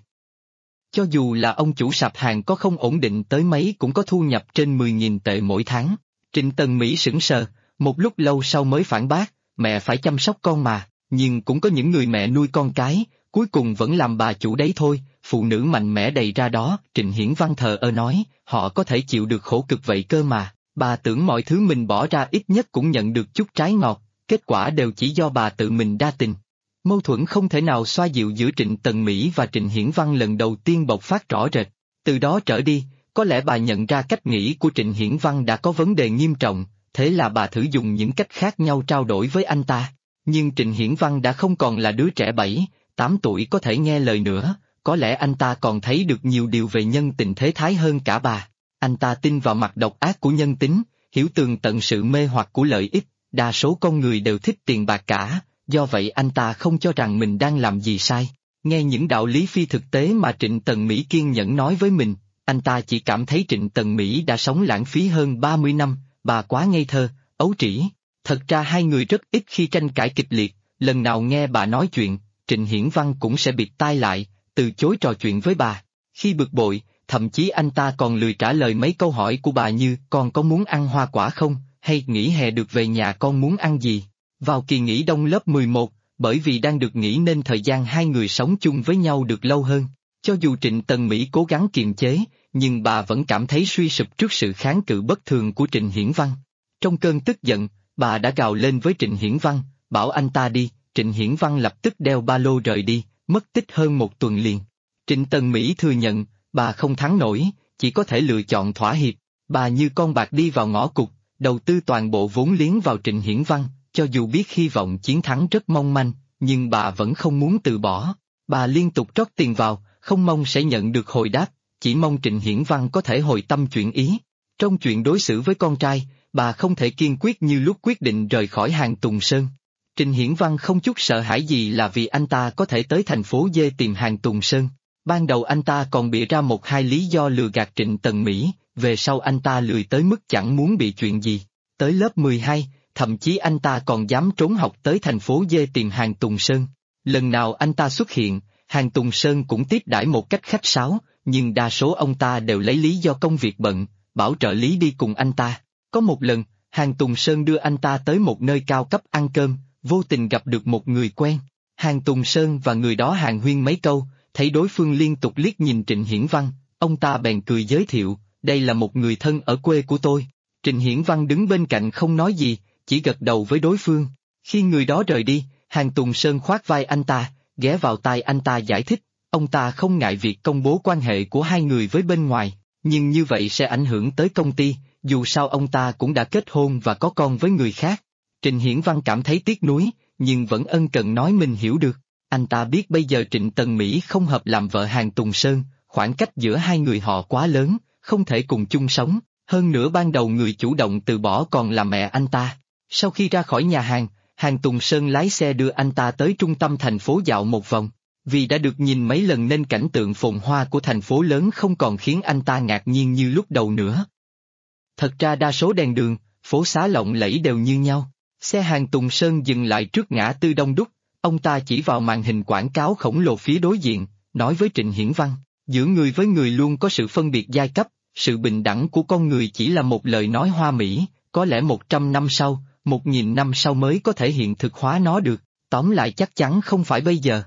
Cho dù là ông chủ sạp hàng có không ổn định tới mấy cũng có thu nhập trên 10.000 tệ mỗi tháng. Trịnh Tần Mỹ sững sờ, một lúc lâu sau mới phản bác, mẹ phải chăm sóc con mà, nhưng cũng có những người mẹ nuôi con cái, cuối cùng vẫn làm bà chủ đấy thôi, phụ nữ mạnh mẽ đầy ra đó. Trịnh Hiển Văn thờ ơ nói, họ có thể chịu được khổ cực vậy cơ mà, bà tưởng mọi thứ mình bỏ ra ít nhất cũng nhận được chút trái ngọt, kết quả đều chỉ do bà tự mình đa tình. Mâu thuẫn không thể nào xoa dịu giữa Trịnh Tần Mỹ và Trịnh Hiển Văn lần đầu tiên bộc phát rõ rệt, từ đó trở đi, có lẽ bà nhận ra cách nghĩ của Trịnh Hiển Văn đã có vấn đề nghiêm trọng, thế là bà thử dùng những cách khác nhau trao đổi với anh ta. Nhưng Trịnh Hiển Văn đã không còn là đứa trẻ 7, 8 tuổi có thể nghe lời nữa, có lẽ anh ta còn thấy được nhiều điều về nhân tình thế thái hơn cả bà. Anh ta tin vào mặt độc ác của nhân tính, hiểu tường tận sự mê hoặc của lợi ích, đa số con người đều thích tiền bạc cả, do vậy anh ta không cho rằng mình đang làm gì sai. Nghe những đạo lý phi thực tế mà Trịnh Tần Mỹ kiên nhẫn nói với mình, anh ta chỉ cảm thấy Trịnh Tần Mỹ đã sống lãng phí hơn 30 năm, bà quá ngây thơ, ấu trĩ. Thật ra hai người rất ít khi tranh cãi kịch liệt, lần nào nghe bà nói chuyện, Trịnh Hiển Văn cũng sẽ bịt tai lại, từ chối trò chuyện với bà. Khi bực bội, thậm chí anh ta còn lười trả lời mấy câu hỏi của bà như con có muốn ăn hoa quả không, hay nghỉ hè được về nhà con muốn ăn gì. Vào kỳ nghỉ đông lớp 11, bởi vì đang được nghỉ nên thời gian hai người sống chung với nhau được lâu hơn. Cho dù Trịnh Tần Mỹ cố gắng kiềm chế, nhưng bà vẫn cảm thấy suy sụp trước sự kháng cự bất thường của Trịnh Hiển Văn. Trong cơn tức giận, bà đã gào lên với Trịnh Hiển Văn, bảo anh ta đi. Trịnh Hiển Văn lập tức đeo ba lô rời đi, mất tích hơn một tuần liền. Trịnh Tần Mỹ thừa nhận, bà không thắng nổi, chỉ có thể lựa chọn thỏa hiệp. Bà như con bạc đi vào ngõ cụt, đầu tư toàn bộ vốn liếng vào Trịnh Hiển Văn, cho dù biết hy vọng chiến thắng rất mong manh, nhưng bà vẫn không muốn từ bỏ. Bà liên tục trót tiền vào, không mong sẽ nhận được hồi đáp, chỉ mong Trịnh Hiển Văn có thể hồi tâm chuyển ý. Trong chuyện đối xử với con trai, bà không thể kiên quyết như lúc quyết định rời khỏi Hàng Tùng Sơn. Trịnh Hiển Văn không chút sợ hãi gì là vì anh ta có thể tới thành phố D tìm Hàng Tùng Sơn. Ban đầu anh ta còn bịa ra một hai lý do lừa gạt Trịnh Tần Mỹ, về sau anh ta lười tới mức chẳng muốn bị chuyện gì. Tới lớp 12, thậm chí anh ta còn dám trốn học tới thành phố D tìm Hàng Tùng Sơn. Lần nào anh ta xuất hiện, Hàng Tùng Sơn cũng tiếp đãi một cách khách sáo, nhưng đa số ông ta đều lấy lý do công việc bận, bảo trợ lý đi cùng anh ta. Có một lần, Hàng Tùng Sơn đưa anh ta tới một nơi cao cấp ăn cơm, vô tình gặp được một người quen. Hàng Tùng Sơn và người đó hàn huyên mấy câu, thấy đối phương liên tục liếc nhìn Trịnh Hiển Văn, ông ta bèn cười giới thiệu, đây là một người thân ở quê của tôi. Trịnh Hiển Văn đứng bên cạnh không nói gì, chỉ gật đầu với đối phương. Khi người đó rời đi, Hàng Tùng Sơn khoác vai anh ta, ghé vào tai anh ta giải thích, ông ta không ngại việc công bố quan hệ của hai người với bên ngoài, nhưng như vậy sẽ ảnh hưởng tới công ty, dù sao ông ta cũng đã kết hôn và có con với người khác. Trịnh Hiển Văn cảm thấy tiếc nuối, nhưng vẫn ân cần nói mình hiểu được. Anh ta biết bây giờ Trịnh Tần Mỹ không hợp làm vợ Hàng Tùng Sơn, khoảng cách giữa hai người họ quá lớn, không thể cùng chung sống, hơn nữa ban đầu người chủ động từ bỏ còn là mẹ anh ta. Sau khi ra khỏi nhà hàng, Hàng Tùng Sơn lái xe đưa anh ta tới trung tâm thành phố dạo một vòng. Vì đã được nhìn mấy lần nên cảnh tượng phồn hoa của thành phố lớn không còn khiến anh ta ngạc nhiên như lúc đầu nữa. Thật ra đa số đèn đường, phố xá lộng lẫy đều như nhau. Xe Hàng Tùng Sơn dừng lại trước ngã tư đông đúc, ông ta chỉ vào màn hình quảng cáo khổng lồ phía đối diện, nói với Trịnh Hiển Văn, giữa người với người luôn có sự phân biệt giai cấp, sự bình đẳng của con người chỉ là một lời nói hoa mỹ, có lẽ 100 năm sau, 1000 năm sau mới có thể hiện thực hóa nó được, tóm lại chắc chắn không phải bây giờ.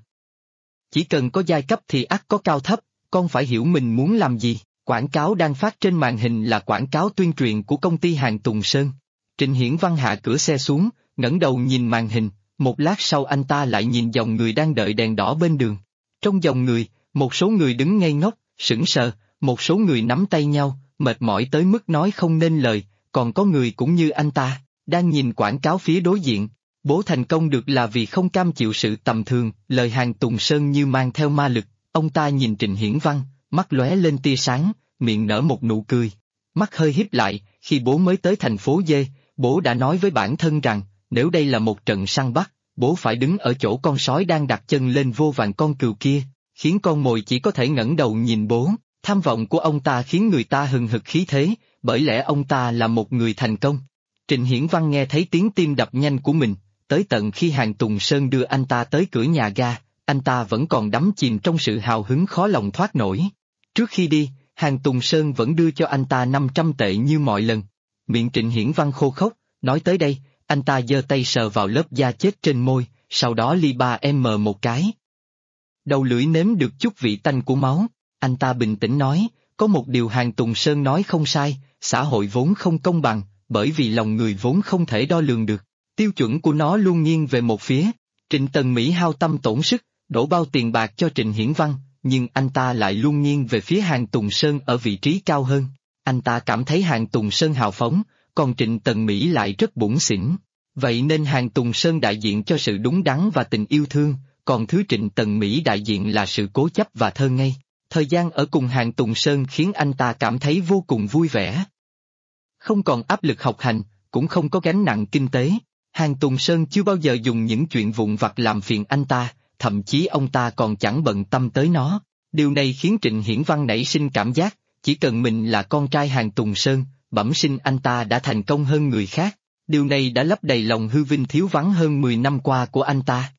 Chỉ cần có giai cấp thì ắt có cao thấp, con phải hiểu mình muốn làm gì. Quảng cáo đang phát trên màn hình là quảng cáo tuyên truyền của công ty Hàng Tùng Sơn. Trịnh Hiển Văn hạ cửa xe xuống, ngẩng đầu nhìn màn hình, một lát sau anh ta lại nhìn dòng người đang đợi đèn đỏ bên đường. Trong dòng người, một số người đứng ngây ngốc, sững sờ, một số người nắm tay nhau, mệt mỏi tới mức nói không nên lời, còn có người cũng như anh ta, đang nhìn quảng cáo phía đối diện. Bố thành công được là vì không cam chịu sự tầm thường, lời Hàng Tùng Sơn như mang theo ma lực, ông ta nhìn Trịnh Hiển Văn, mắt lóe lên tia sáng, miệng nở một nụ cười. Mắt hơi híp lại, khi bố mới tới thành phố dê, bố đã nói với bản thân rằng, nếu đây là một trận săn bắt, bố phải đứng ở chỗ con sói đang đặt chân lên vô vàn con cừu kia, khiến con mồi chỉ có thể ngẩng đầu nhìn bố. Tham vọng của ông ta khiến người ta hừng hực khí thế, bởi lẽ ông ta là một người thành công. Trịnh Hiển Văn nghe thấy tiếng tim đập nhanh của mình, tới tận khi Hàn Tùng Sơn đưa anh ta tới cửa nhà ga, anh ta vẫn còn đắm chìm trong sự hào hứng khó lòng thoát nổi. Trước khi đi, Hàn Tùng Sơn vẫn đưa cho anh ta 500 tệ như mọi lần. Miệng Trịnh Hiển Văn khô khốc, nói tới đây, anh ta giơ tay sờ vào lớp da chết trên môi, sau đó li ba một cái. Đầu lưỡi nếm được chút vị tanh của máu, anh ta bình tĩnh nói, có một điều Hàn Tùng Sơn nói không sai, xã hội vốn không công bằng, bởi vì lòng người vốn không thể đo lường được, tiêu chuẩn của nó luôn nghiêng về một phía. Trịnh Tần Mỹ hao tâm tổn sức, đổ bao tiền bạc cho Trịnh Hiển Văn, nhưng anh ta lại luôn nghiêng về phía Hàn Tùng Sơn ở vị trí cao hơn. Anh ta cảm thấy Hàn Tùng Sơn hào phóng, còn Trịnh Tần Mỹ lại rất bủn xỉn. Vậy nên Hàn Tùng Sơn đại diện cho sự đúng đắn và tình yêu thương, còn thứ Trịnh Tần Mỹ đại diện là sự cố chấp và thơ ngây. Thời gian ở cùng Hàn Tùng Sơn khiến anh ta cảm thấy vô cùng vui vẻ. Không còn áp lực học hành, cũng không có gánh nặng kinh tế. Hàn Tùng Sơn chưa bao giờ dùng những chuyện vụn vặt làm phiền anh ta, thậm chí ông ta còn chẳng bận tâm tới nó. Điều này khiến Trịnh Hiển Văn nảy sinh cảm giác, chỉ cần mình là con trai Hàn Tùng Sơn, bẩm sinh anh ta đã thành công hơn người khác. Điều này đã lấp đầy lòng hư vinh thiếu vắng hơn 10 năm qua của anh ta.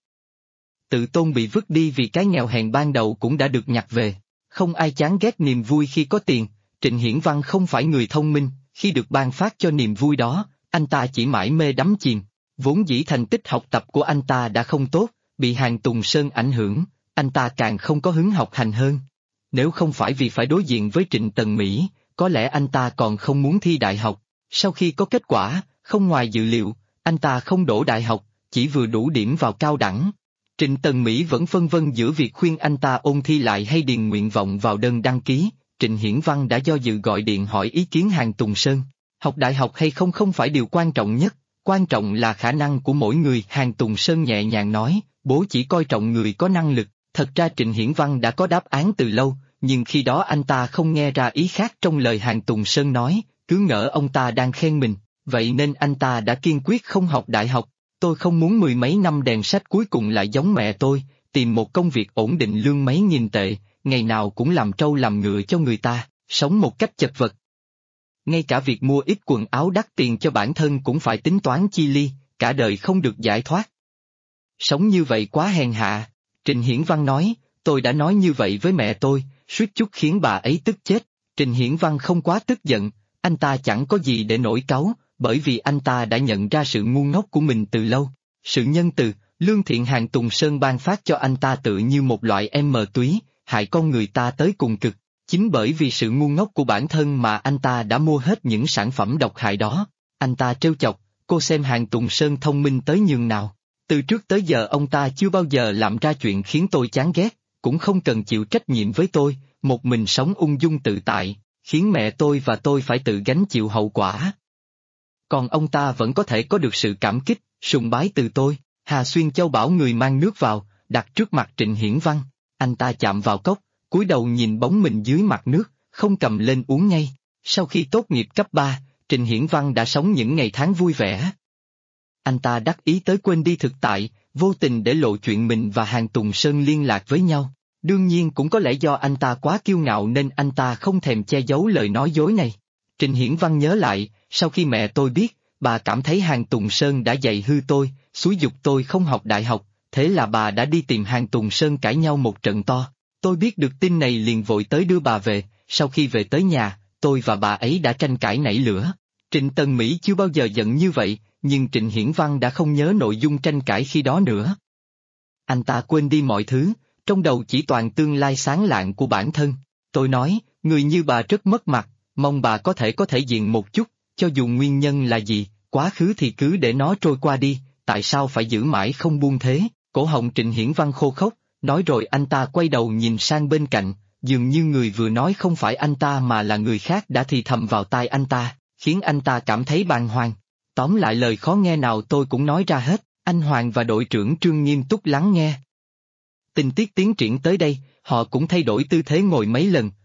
Tự tôn bị vứt đi vì cái nghèo hèn ban đầu cũng đã được nhặt về. Không ai chán ghét niềm vui khi có tiền, Trịnh Hiển Văn không phải người thông minh, khi được ban phát cho niềm vui đó, anh ta chỉ mải mê đắm chìm. Vốn dĩ thành tích học tập của anh ta đã không tốt, bị Hàn Tùng Sơn ảnh hưởng, anh ta càng không có hứng học hành hơn. Nếu không phải vì phải đối diện với Trịnh Tần Mỹ, có lẽ anh ta còn không muốn thi đại học. Sau khi có kết quả, không ngoài dự liệu, anh ta không đỗ đại học, chỉ vừa đủ điểm vào cao đẳng. Trịnh Tần Mỹ vẫn phân vân giữa việc khuyên anh ta ôn thi lại hay điền nguyện vọng vào đơn đăng ký. Trịnh Hiển Văn đã do dự gọi điện hỏi ý kiến Hàn Tùng Sơn. Học đại học hay không không phải điều quan trọng nhất, quan trọng là khả năng của mỗi người. Hàn Tùng Sơn nhẹ nhàng nói, bố chỉ coi trọng người có năng lực. Thật ra Trịnh Hiển Văn đã có đáp án từ lâu, nhưng khi đó anh ta không nghe ra ý khác trong lời Hàn Tùng Sơn nói, cứ ngỡ ông ta đang khen mình, vậy nên anh ta đã kiên quyết không học đại học. Tôi không muốn mười mấy năm đèn sách cuối cùng lại giống mẹ tôi, tìm một công việc ổn định lương mấy nghìn tệ, ngày nào cũng làm trâu làm ngựa cho người ta, sống một cách chật vật. Ngay cả việc mua ít quần áo đắt tiền cho bản thân cũng phải tính toán chi li, cả đời không được giải thoát. Sống như vậy quá hèn hạ. Trịnh Hiển Văn nói, tôi đã nói như vậy với mẹ tôi, suýt chút khiến bà ấy tức chết. Trịnh Hiển Văn không quá tức giận, anh ta chẳng có gì để nổi cáu, bởi vì anh ta đã nhận ra sự ngu ngốc của mình từ lâu. Sự nhân từ, lương thiện Hàn Tùng Sơn ban phát cho anh ta tự như một loại túy, hại con người ta tới cùng cực. Chính bởi vì sự ngu ngốc của bản thân mà anh ta đã mua hết những sản phẩm độc hại đó. Anh ta trêu chọc, cô xem Hàn Tùng Sơn thông minh tới nhường nào. Từ trước tới giờ ông ta chưa bao giờ làm ra chuyện khiến tôi chán ghét, cũng không cần chịu trách nhiệm với tôi, một mình sống ung dung tự tại, khiến mẹ tôi và tôi phải tự gánh chịu hậu quả. Còn ông ta vẫn có thể có được sự cảm kích, sùng bái từ tôi. Hà Xuyên Châu bảo người mang nước vào, đặt trước mặt Trịnh Hiển Văn. Anh ta chạm vào cốc, cúi đầu nhìn bóng mình dưới mặt nước, không cầm lên uống ngay. Sau khi tốt nghiệp cấp 3, Trịnh Hiển Văn đã sống những ngày tháng vui vẻ. Anh ta đắc ý tới quên đi thực tại, vô tình để lộ chuyện mình và Hàn Tùng Sơn liên lạc với nhau. Đương nhiên cũng có lẽ do anh ta quá kiêu ngạo nên anh ta không thèm che giấu lời nói dối này. Trịnh Hiển Văn nhớ lại, sau khi mẹ tôi biết, bà cảm thấy Hàn Tùng Sơn đã dạy hư tôi, xúi giục tôi không học đại học, thế là bà đã đi tìm Hàn Tùng Sơn cãi nhau một trận to. Tôi biết được tin này liền vội tới đưa bà về, sau khi về tới nhà, tôi và bà ấy đã tranh cãi nảy lửa. Trịnh Tần Mỹ chưa bao giờ giận như vậy, nhưng Trịnh Hiển Văn đã không nhớ nội dung tranh cãi khi đó nữa. Anh ta quên đi mọi thứ, trong đầu chỉ toàn tương lai sáng lạng của bản thân. Tôi nói, người như bà rất mất mặt, mong bà có thể diện một chút, cho dù nguyên nhân là gì, quá khứ thì cứ để nó trôi qua đi, tại sao phải giữ mãi không buông thế. Cổ họng Trịnh Hiển Văn khô khốc, nói rồi anh ta quay đầu nhìn sang bên cạnh, dường như người vừa nói không phải anh ta mà là người khác đã thì thầm vào tai anh ta, khiến anh ta cảm thấy bàng hoàng. Tóm lại lời khó nghe nào tôi cũng nói ra hết, anh Hoàng và đội trưởng Trương nghiêm túc lắng nghe. Tình tiết tiến triển tới đây, họ cũng thay đổi tư thế ngồi mấy lần,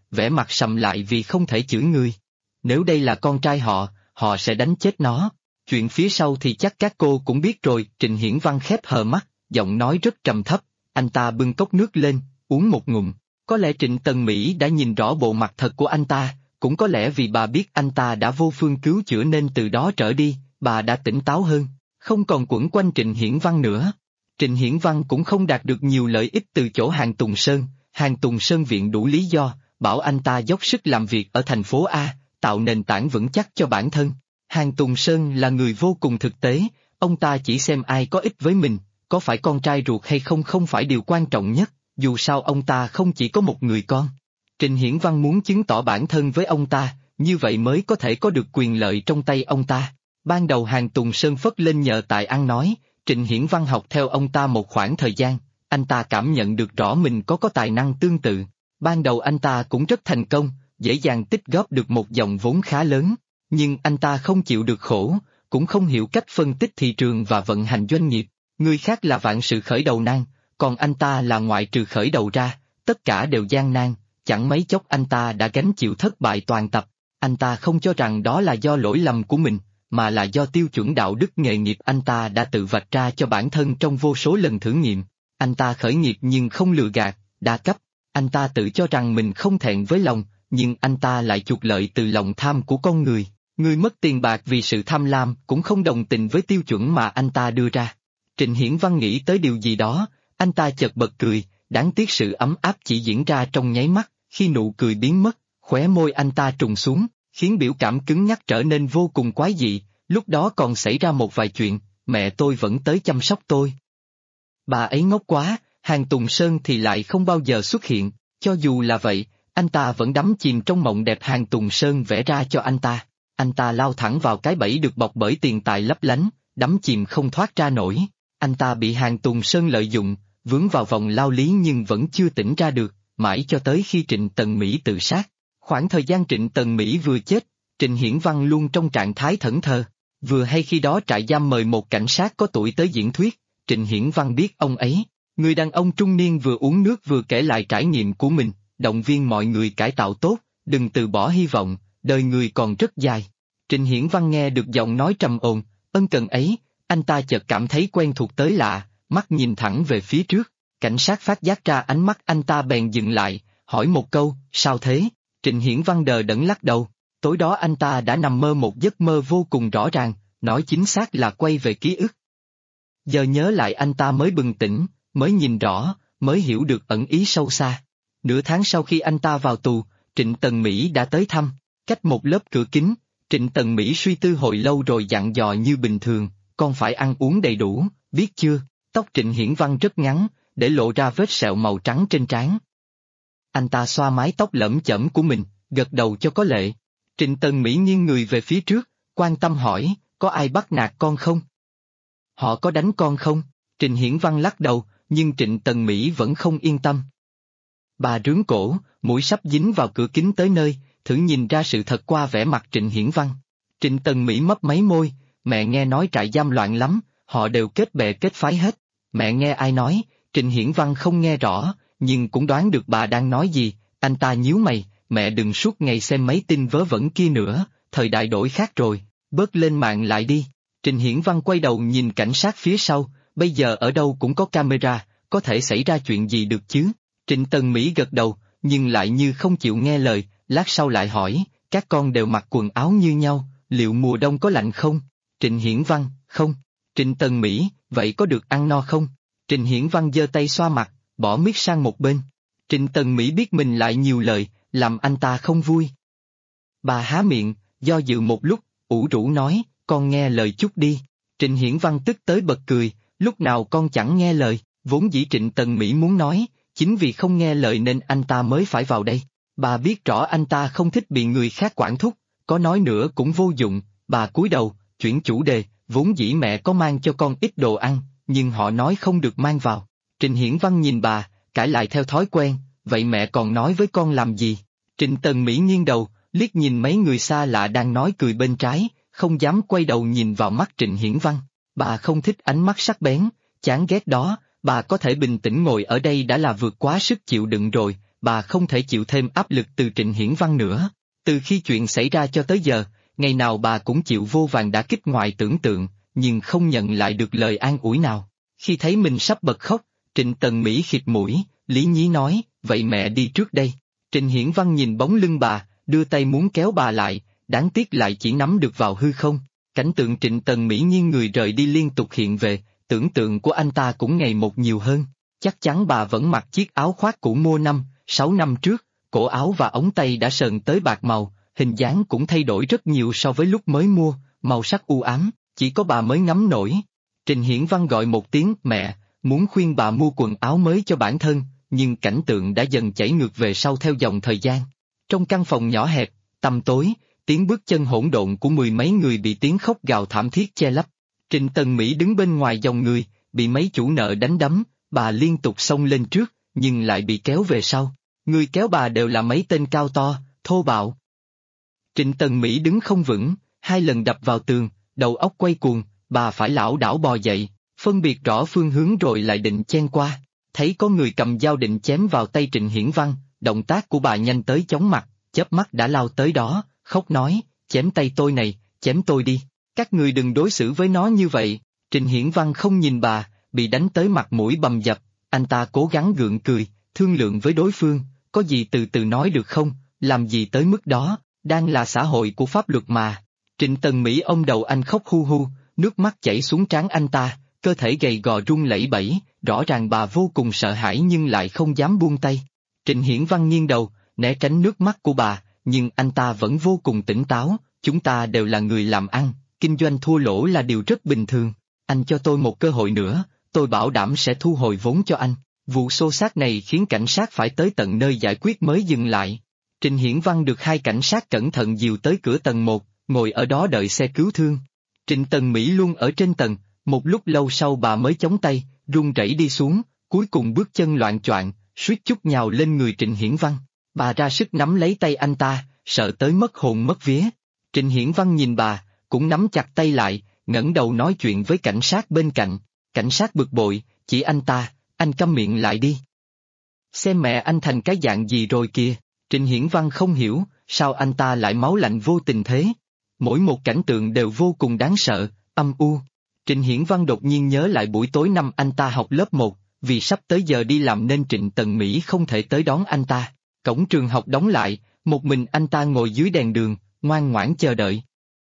vẻ mặt sầm lại vì không thể chửi người. Nếu đây là con trai họ sẽ đánh chết nó. Chuyện phía sau thì chắc các cô cũng biết rồi. Trịnh Hiển Văn khép hờ mắt, giọng nói rất trầm thấp, anh ta bưng cốc nước lên, uống một ngụm. Có lẽ Trịnh Tần Mỹ đã nhìn rõ bộ mặt thật của anh ta, cũng có lẽ vì bà biết anh ta đã vô phương cứu chữa nên từ đó trở đi, bà đã tỉnh táo hơn, không còn quẩn quanh Trịnh Hiển Văn nữa. Trịnh Hiển Văn cũng không đạt được nhiều lợi ích từ chỗ Hàn Tùng Sơn. Hàn Tùng Sơn viện đủ lý do, bảo anh ta dốc sức làm việc ở thành phố A, tạo nền tảng vững chắc cho bản thân. Hàn Tùng Sơn là người vô cùng thực tế, ông ta chỉ xem ai có ích với mình, có phải con trai ruột hay không không phải điều quan trọng nhất, dù sao ông ta không chỉ có một người con. Trịnh Hiển Văn muốn chứng tỏ bản thân với ông ta, như vậy mới có thể có được quyền lợi trong tay ông ta. Ban đầu Hàn Tùng Sơn phất lên nhờ tài ăn nói, Trịnh Hiển Văn học theo ông ta một khoảng thời gian, anh ta cảm nhận được rõ mình có tài năng tương tự. Ban đầu anh ta cũng rất thành công, dễ dàng tích góp được một dòng vốn khá lớn, nhưng anh ta không chịu được khổ, cũng không hiểu cách phân tích thị trường và vận hành doanh nghiệp. Người khác là vạn sự khởi đầu nan, còn anh ta là ngoại trừ khởi đầu ra, tất cả đều gian nan, chẳng mấy chốc anh ta đã gánh chịu thất bại toàn tập. Anh ta không cho rằng đó là do lỗi lầm của mình, mà là do tiêu chuẩn đạo đức nghề nghiệp anh ta đã tự vạch ra cho bản thân trong vô số lần thử nghiệm. Anh ta khởi nghiệp nhưng không lừa gạt, đa cấp, anh ta tự cho rằng mình không thẹn với lòng, nhưng anh ta lại chuộc lợi từ lòng tham của con người. Người mất tiền bạc vì sự tham lam cũng không đồng tình với tiêu chuẩn mà anh ta đưa ra. Trịnh Hiển Văn nghĩ tới điều gì đó, anh ta chợt bật cười, đáng tiếc sự ấm áp chỉ diễn ra trong nháy mắt, khi nụ cười biến mất, khóe môi anh ta trùng xuống, khiến biểu cảm cứng nhắc trở nên vô cùng quái dị, lúc đó còn xảy ra một vài chuyện, mẹ tôi vẫn tới chăm sóc tôi. Bà ấy ngốc quá, Hàn Tùng Sơn thì lại không bao giờ xuất hiện, cho dù là vậy, anh ta vẫn đắm chìm trong mộng đẹp Hàn Tùng Sơn vẽ ra cho anh ta. Anh ta lao thẳng vào cái bẫy được bọc bởi tiền tài lấp lánh, đắm chìm không thoát ra nổi. Anh ta bị Hàn Tùng Sơn lợi dụng, vướng vào vòng lao lý nhưng vẫn chưa tỉnh ra được, mãi cho tới khi Trịnh Tần Mỹ tự sát. Khoảng thời gian Trịnh Tần Mỹ vừa chết, Trịnh Hiển Văn luôn trong trạng thái thẫn thờ. Vừa hay khi đó trại giam mời một cảnh sát có tuổi tới diễn thuyết, Trịnh Hiển Văn biết ông ấy. Người đàn ông trung niên vừa uống nước vừa kể lại trải nghiệm của mình, động viên mọi người cải tạo tốt, đừng từ bỏ hy vọng, đời người còn rất dài. Trịnh Hiển Văn nghe được giọng nói trầm ổn, ân cần ấy, anh ta chợt cảm thấy quen thuộc tới lạ, mắt nhìn thẳng về phía trước. Cảnh sát phát giác ra ánh mắt anh ta bèn dừng lại, hỏi một câu, sao thế? Trịnh Hiển Văn đờ đẫn lắc đầu. Tối đó anh ta đã nằm mơ một giấc mơ vô cùng rõ ràng, nói chính xác là quay về ký ức. Giờ nhớ lại anh ta mới bừng tỉnh, mới nhìn rõ, mới hiểu được ẩn ý sâu xa. Nửa tháng sau khi anh ta vào tù, Trịnh Tần Mỹ đã tới thăm, cách một lớp cửa kính, Trịnh Tần Mỹ suy tư hồi lâu rồi dặn dò như bình thường, con phải ăn uống đầy đủ, biết chưa? Tóc Trịnh Hiển Văn rất ngắn, để lộ ra vết sẹo màu trắng trên trán. Anh ta xoa mái tóc lẫm chởm của mình, gật đầu cho có lệ. Trịnh Tần Mỹ nghiêng người về phía trước, quan tâm hỏi, có ai bắt nạt con không? Họ có đánh con không? Trịnh Hiển Văn lắc đầu, nhưng Trịnh Tần Mỹ vẫn không yên tâm. Bà rướn cổ, mũi sắp dính vào cửa kính tới nơi, thử nhìn ra sự thật qua vẻ mặt Trịnh Hiển Văn. Trịnh Tần Mỹ mấp máy môi, mẹ nghe nói trại giam loạn lắm, họ đều kết bè kết phái hết. Mẹ nghe ai nói? Trịnh Hiển Văn không nghe rõ, nhưng cũng đoán được bà đang nói gì, anh ta nhíu mày, mẹ đừng suốt ngày xem mấy tin vớ vẩn kia nữa, thời đại đổi khác rồi, bớt lên mạng lại đi. Trịnh Hiển Văn quay đầu nhìn cảnh sát phía sau, bây giờ ở đâu cũng có camera, có thể xảy ra chuyện gì được chứ? Trịnh Tần Mỹ gật đầu, nhưng lại như không chịu nghe lời, lát sau lại hỏi, các con đều mặc quần áo như nhau, liệu mùa đông có lạnh không? Trịnh Hiển Văn, không. Trịnh Tần Mỹ, vậy có được ăn no không? Trịnh Hiển Văn giơ tay xoa mặt, bỏ miết sang một bên. Trịnh Tần Mỹ biết mình lại nhiều lời, làm anh ta không vui. Bà há miệng, do dự một lúc, ủ rũ nói, con nghe lời chút đi. Trịnh Hiển Văn tức tới bật cười, lúc nào con chẳng nghe lời, vốn dĩ Trịnh Tần Mỹ muốn nói, chính vì không nghe lời nên anh ta mới phải vào đây. Bà biết rõ anh ta không thích bị người khác quản thúc, có nói nữa cũng vô dụng, bà cúi đầu, chuyển chủ đề, vốn dĩ mẹ có mang cho con ít đồ ăn, nhưng họ nói không được mang vào. Trịnh Hiển Văn nhìn bà, cãi lại theo thói quen, vậy mẹ còn nói với con làm gì? Trịnh Tần Mỹ nghiêng đầu, liếc nhìn mấy người xa lạ đang nói cười bên trái, không dám quay đầu nhìn vào mắt Trịnh Hiển Văn. Bà không thích ánh mắt sắc bén, chán ghét đó, bà có thể bình tĩnh ngồi ở đây đã là vượt quá sức chịu đựng rồi, bà không thể chịu thêm áp lực từ Trịnh Hiển Văn nữa. Từ khi chuyện xảy ra cho tới giờ, ngày nào bà cũng chịu vô vàn đả kích ngoài tưởng tượng, nhưng không nhận lại được lời an ủi nào. Khi thấy mình sắp bật khóc, Trịnh Tần Mỹ khịt mũi, lý nhí nói, vậy mẹ đi trước đây. Trịnh Hiển Văn nhìn bóng lưng bà, đưa tay muốn kéo bà lại, đáng tiếc lại chỉ nắm được vào hư không. Cảnh tượng Trịnh Tần Mỹ nghiêng người rời đi liên tục hiện về, tưởng tượng của anh ta cũng ngày một nhiều hơn. Chắc chắn bà vẫn mặc chiếc áo khoác cũ mua 6 năm trước, cổ áo và ống tay đã sờn tới bạc màu, hình dáng cũng thay đổi rất nhiều so với lúc mới mua, màu sắc u ám, chỉ có bà mới ngắm nổi. Trịnh Hiển Văn gọi một tiếng mẹ, muốn khuyên bà mua quần áo mới cho bản thân, nhưng cảnh tượng đã dần chảy ngược về sau theo dòng thời gian. Trong căn phòng nhỏ hẹp, tăm tối, tiếng bước chân hỗn độn của mười mấy người bị tiếng khóc gào thảm thiết che lấp. Trịnh Tần Mỹ đứng bên ngoài dòng người, bị mấy chủ nợ đánh đấm, bà liên tục xông lên trước, nhưng lại bị kéo về sau. Người kéo bà đều là mấy tên cao to, thô bạo. Trịnh Tần Mỹ đứng không vững, 2 lần đập vào tường, đầu óc quay cuồng, bà phải lảo đảo bò dậy, phân biệt rõ phương hướng rồi lại định chen qua. Thấy có người cầm dao định chém vào tay Trịnh Hiển Văn, động tác của bà nhanh tới chóng mặt, chớp mắt đã lao tới đó, khóc nói, chém tay tôi này, chém tôi đi, các người đừng đối xử với nó như vậy. Trịnh Hiển Văn không nhìn bà, bị đánh tới mặt mũi bầm dập, anh ta cố gắng gượng cười, thương lượng với đối phương, có gì từ từ nói được không, làm gì tới mức đó, đang là xã hội của pháp luật mà. Trịnh Tần Mỹ ôm đầu anh khóc hu hu, nước mắt chảy xuống trán anh ta, cơ thể gầy gò run lẩy bẩy, rõ ràng bà vô cùng sợ hãi nhưng lại không dám buông tay. Trịnh Hiển Văn nghiêng đầu, né tránh nước mắt của bà, nhưng anh ta vẫn vô cùng tỉnh táo, chúng ta đều là người làm ăn, kinh doanh thua lỗ là điều rất bình thường, anh cho tôi một cơ hội nữa, tôi bảo đảm sẽ thu hồi vốn cho anh. Vụ xô xát này khiến cảnh sát phải tới tận nơi giải quyết mới dừng lại. Trịnh Hiển Văn được 2 cảnh sát cẩn thận dìu tới cửa tầng 1, ngồi ở đó đợi xe cứu thương. Trịnh Tần Mỹ luôn ở trên tầng, một lúc lâu sau bà mới chống tay, run rẩy đi xuống, cuối cùng bước chân loạng choạng, suýt chút nhào lên người Trịnh Hiển Văn. Bà ra sức nắm lấy tay anh ta, sợ tới mất hồn mất vía. Trịnh Hiển Văn nhìn bà, cũng nắm chặt tay lại, ngẩng đầu nói chuyện với cảnh sát bên cạnh. Cảnh sát bực bội, chỉ anh ta, anh câm miệng lại đi. Xem mẹ anh thành cái dạng gì rồi kìa. Trịnh Hiển Văn không hiểu, sao anh ta lại máu lạnh vô tình thế. Mỗi một cảnh tượng đều vô cùng đáng sợ, âm u. Trịnh Hiển Văn đột nhiên nhớ lại buổi tối năm anh ta học lớp 1, vì sắp tới giờ đi làm nên Trịnh Tần Mỹ không thể tới đón anh ta. Cổng trường học đóng lại, một mình anh ta ngồi dưới đèn đường, ngoan ngoãn chờ đợi.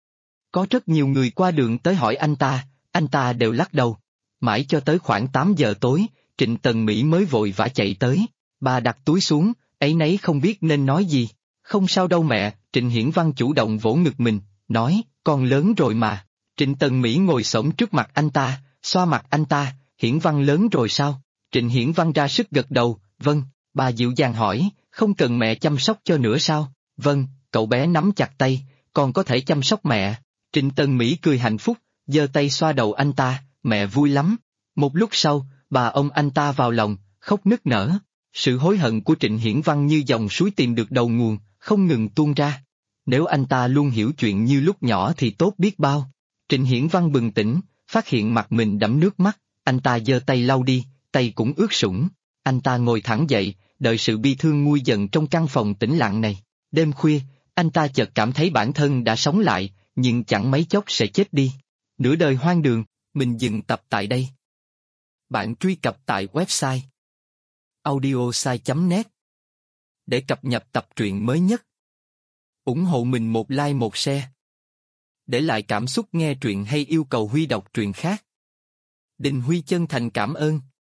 Có rất nhiều người qua đường tới hỏi anh ta đều lắc đầu. Mãi cho tới khoảng 8 giờ tối, Trịnh Tần Mỹ mới vội vã chạy tới. Bà đặt túi xuống, áy náy không biết nên nói gì. Không sao đâu mẹ, Trịnh Hiển Văn chủ động vỗ ngực mình, nói, con lớn rồi mà. Trịnh Tần Mỹ ngồi xổm trước mặt anh ta, xoa mặt anh ta, Hiển Văn lớn rồi sao? Trịnh Hiển Văn ra sức gật đầu, vâng. Bà dịu dàng hỏi, không cần mẹ chăm sóc cho nữa sao? Vâng, cậu bé nắm chặt tay, con có thể chăm sóc mẹ. Trịnh Tần Mỹ cười hạnh phúc, giơ tay xoa đầu anh ta, mẹ vui lắm. Một lúc sau, bà ôm anh ta vào lòng, khóc nức nở. Sự hối hận của Trịnh Hiển Văn như dòng suối tìm được đầu nguồn, không ngừng tuôn ra. Nếu anh ta luôn hiểu chuyện như lúc nhỏ thì tốt biết bao. Trịnh Hiển Văn bừng tỉnh, phát hiện mặt mình đẫm nước mắt, anh ta giơ tay lau đi, tay cũng ướt sũng. Anh ta ngồi thẳng dậy, đợi sự bi thương nguôi dần trong căn phòng tĩnh lặng này. Đêm khuya, anh ta chợt cảm thấy bản thân đã sống lại, nhưng chẳng mấy chốc sẽ chết đi. Nửa đời hoang đường, mình dừng tập tại đây. Bạn truy cập tại website audiosai.net để cập nhật tập truyện mới nhất. Ủng hộ mình một like một share. Để lại cảm xúc nghe truyện hay yêu cầu Huy đọc truyện khác. Đình Huy chân thành cảm ơn.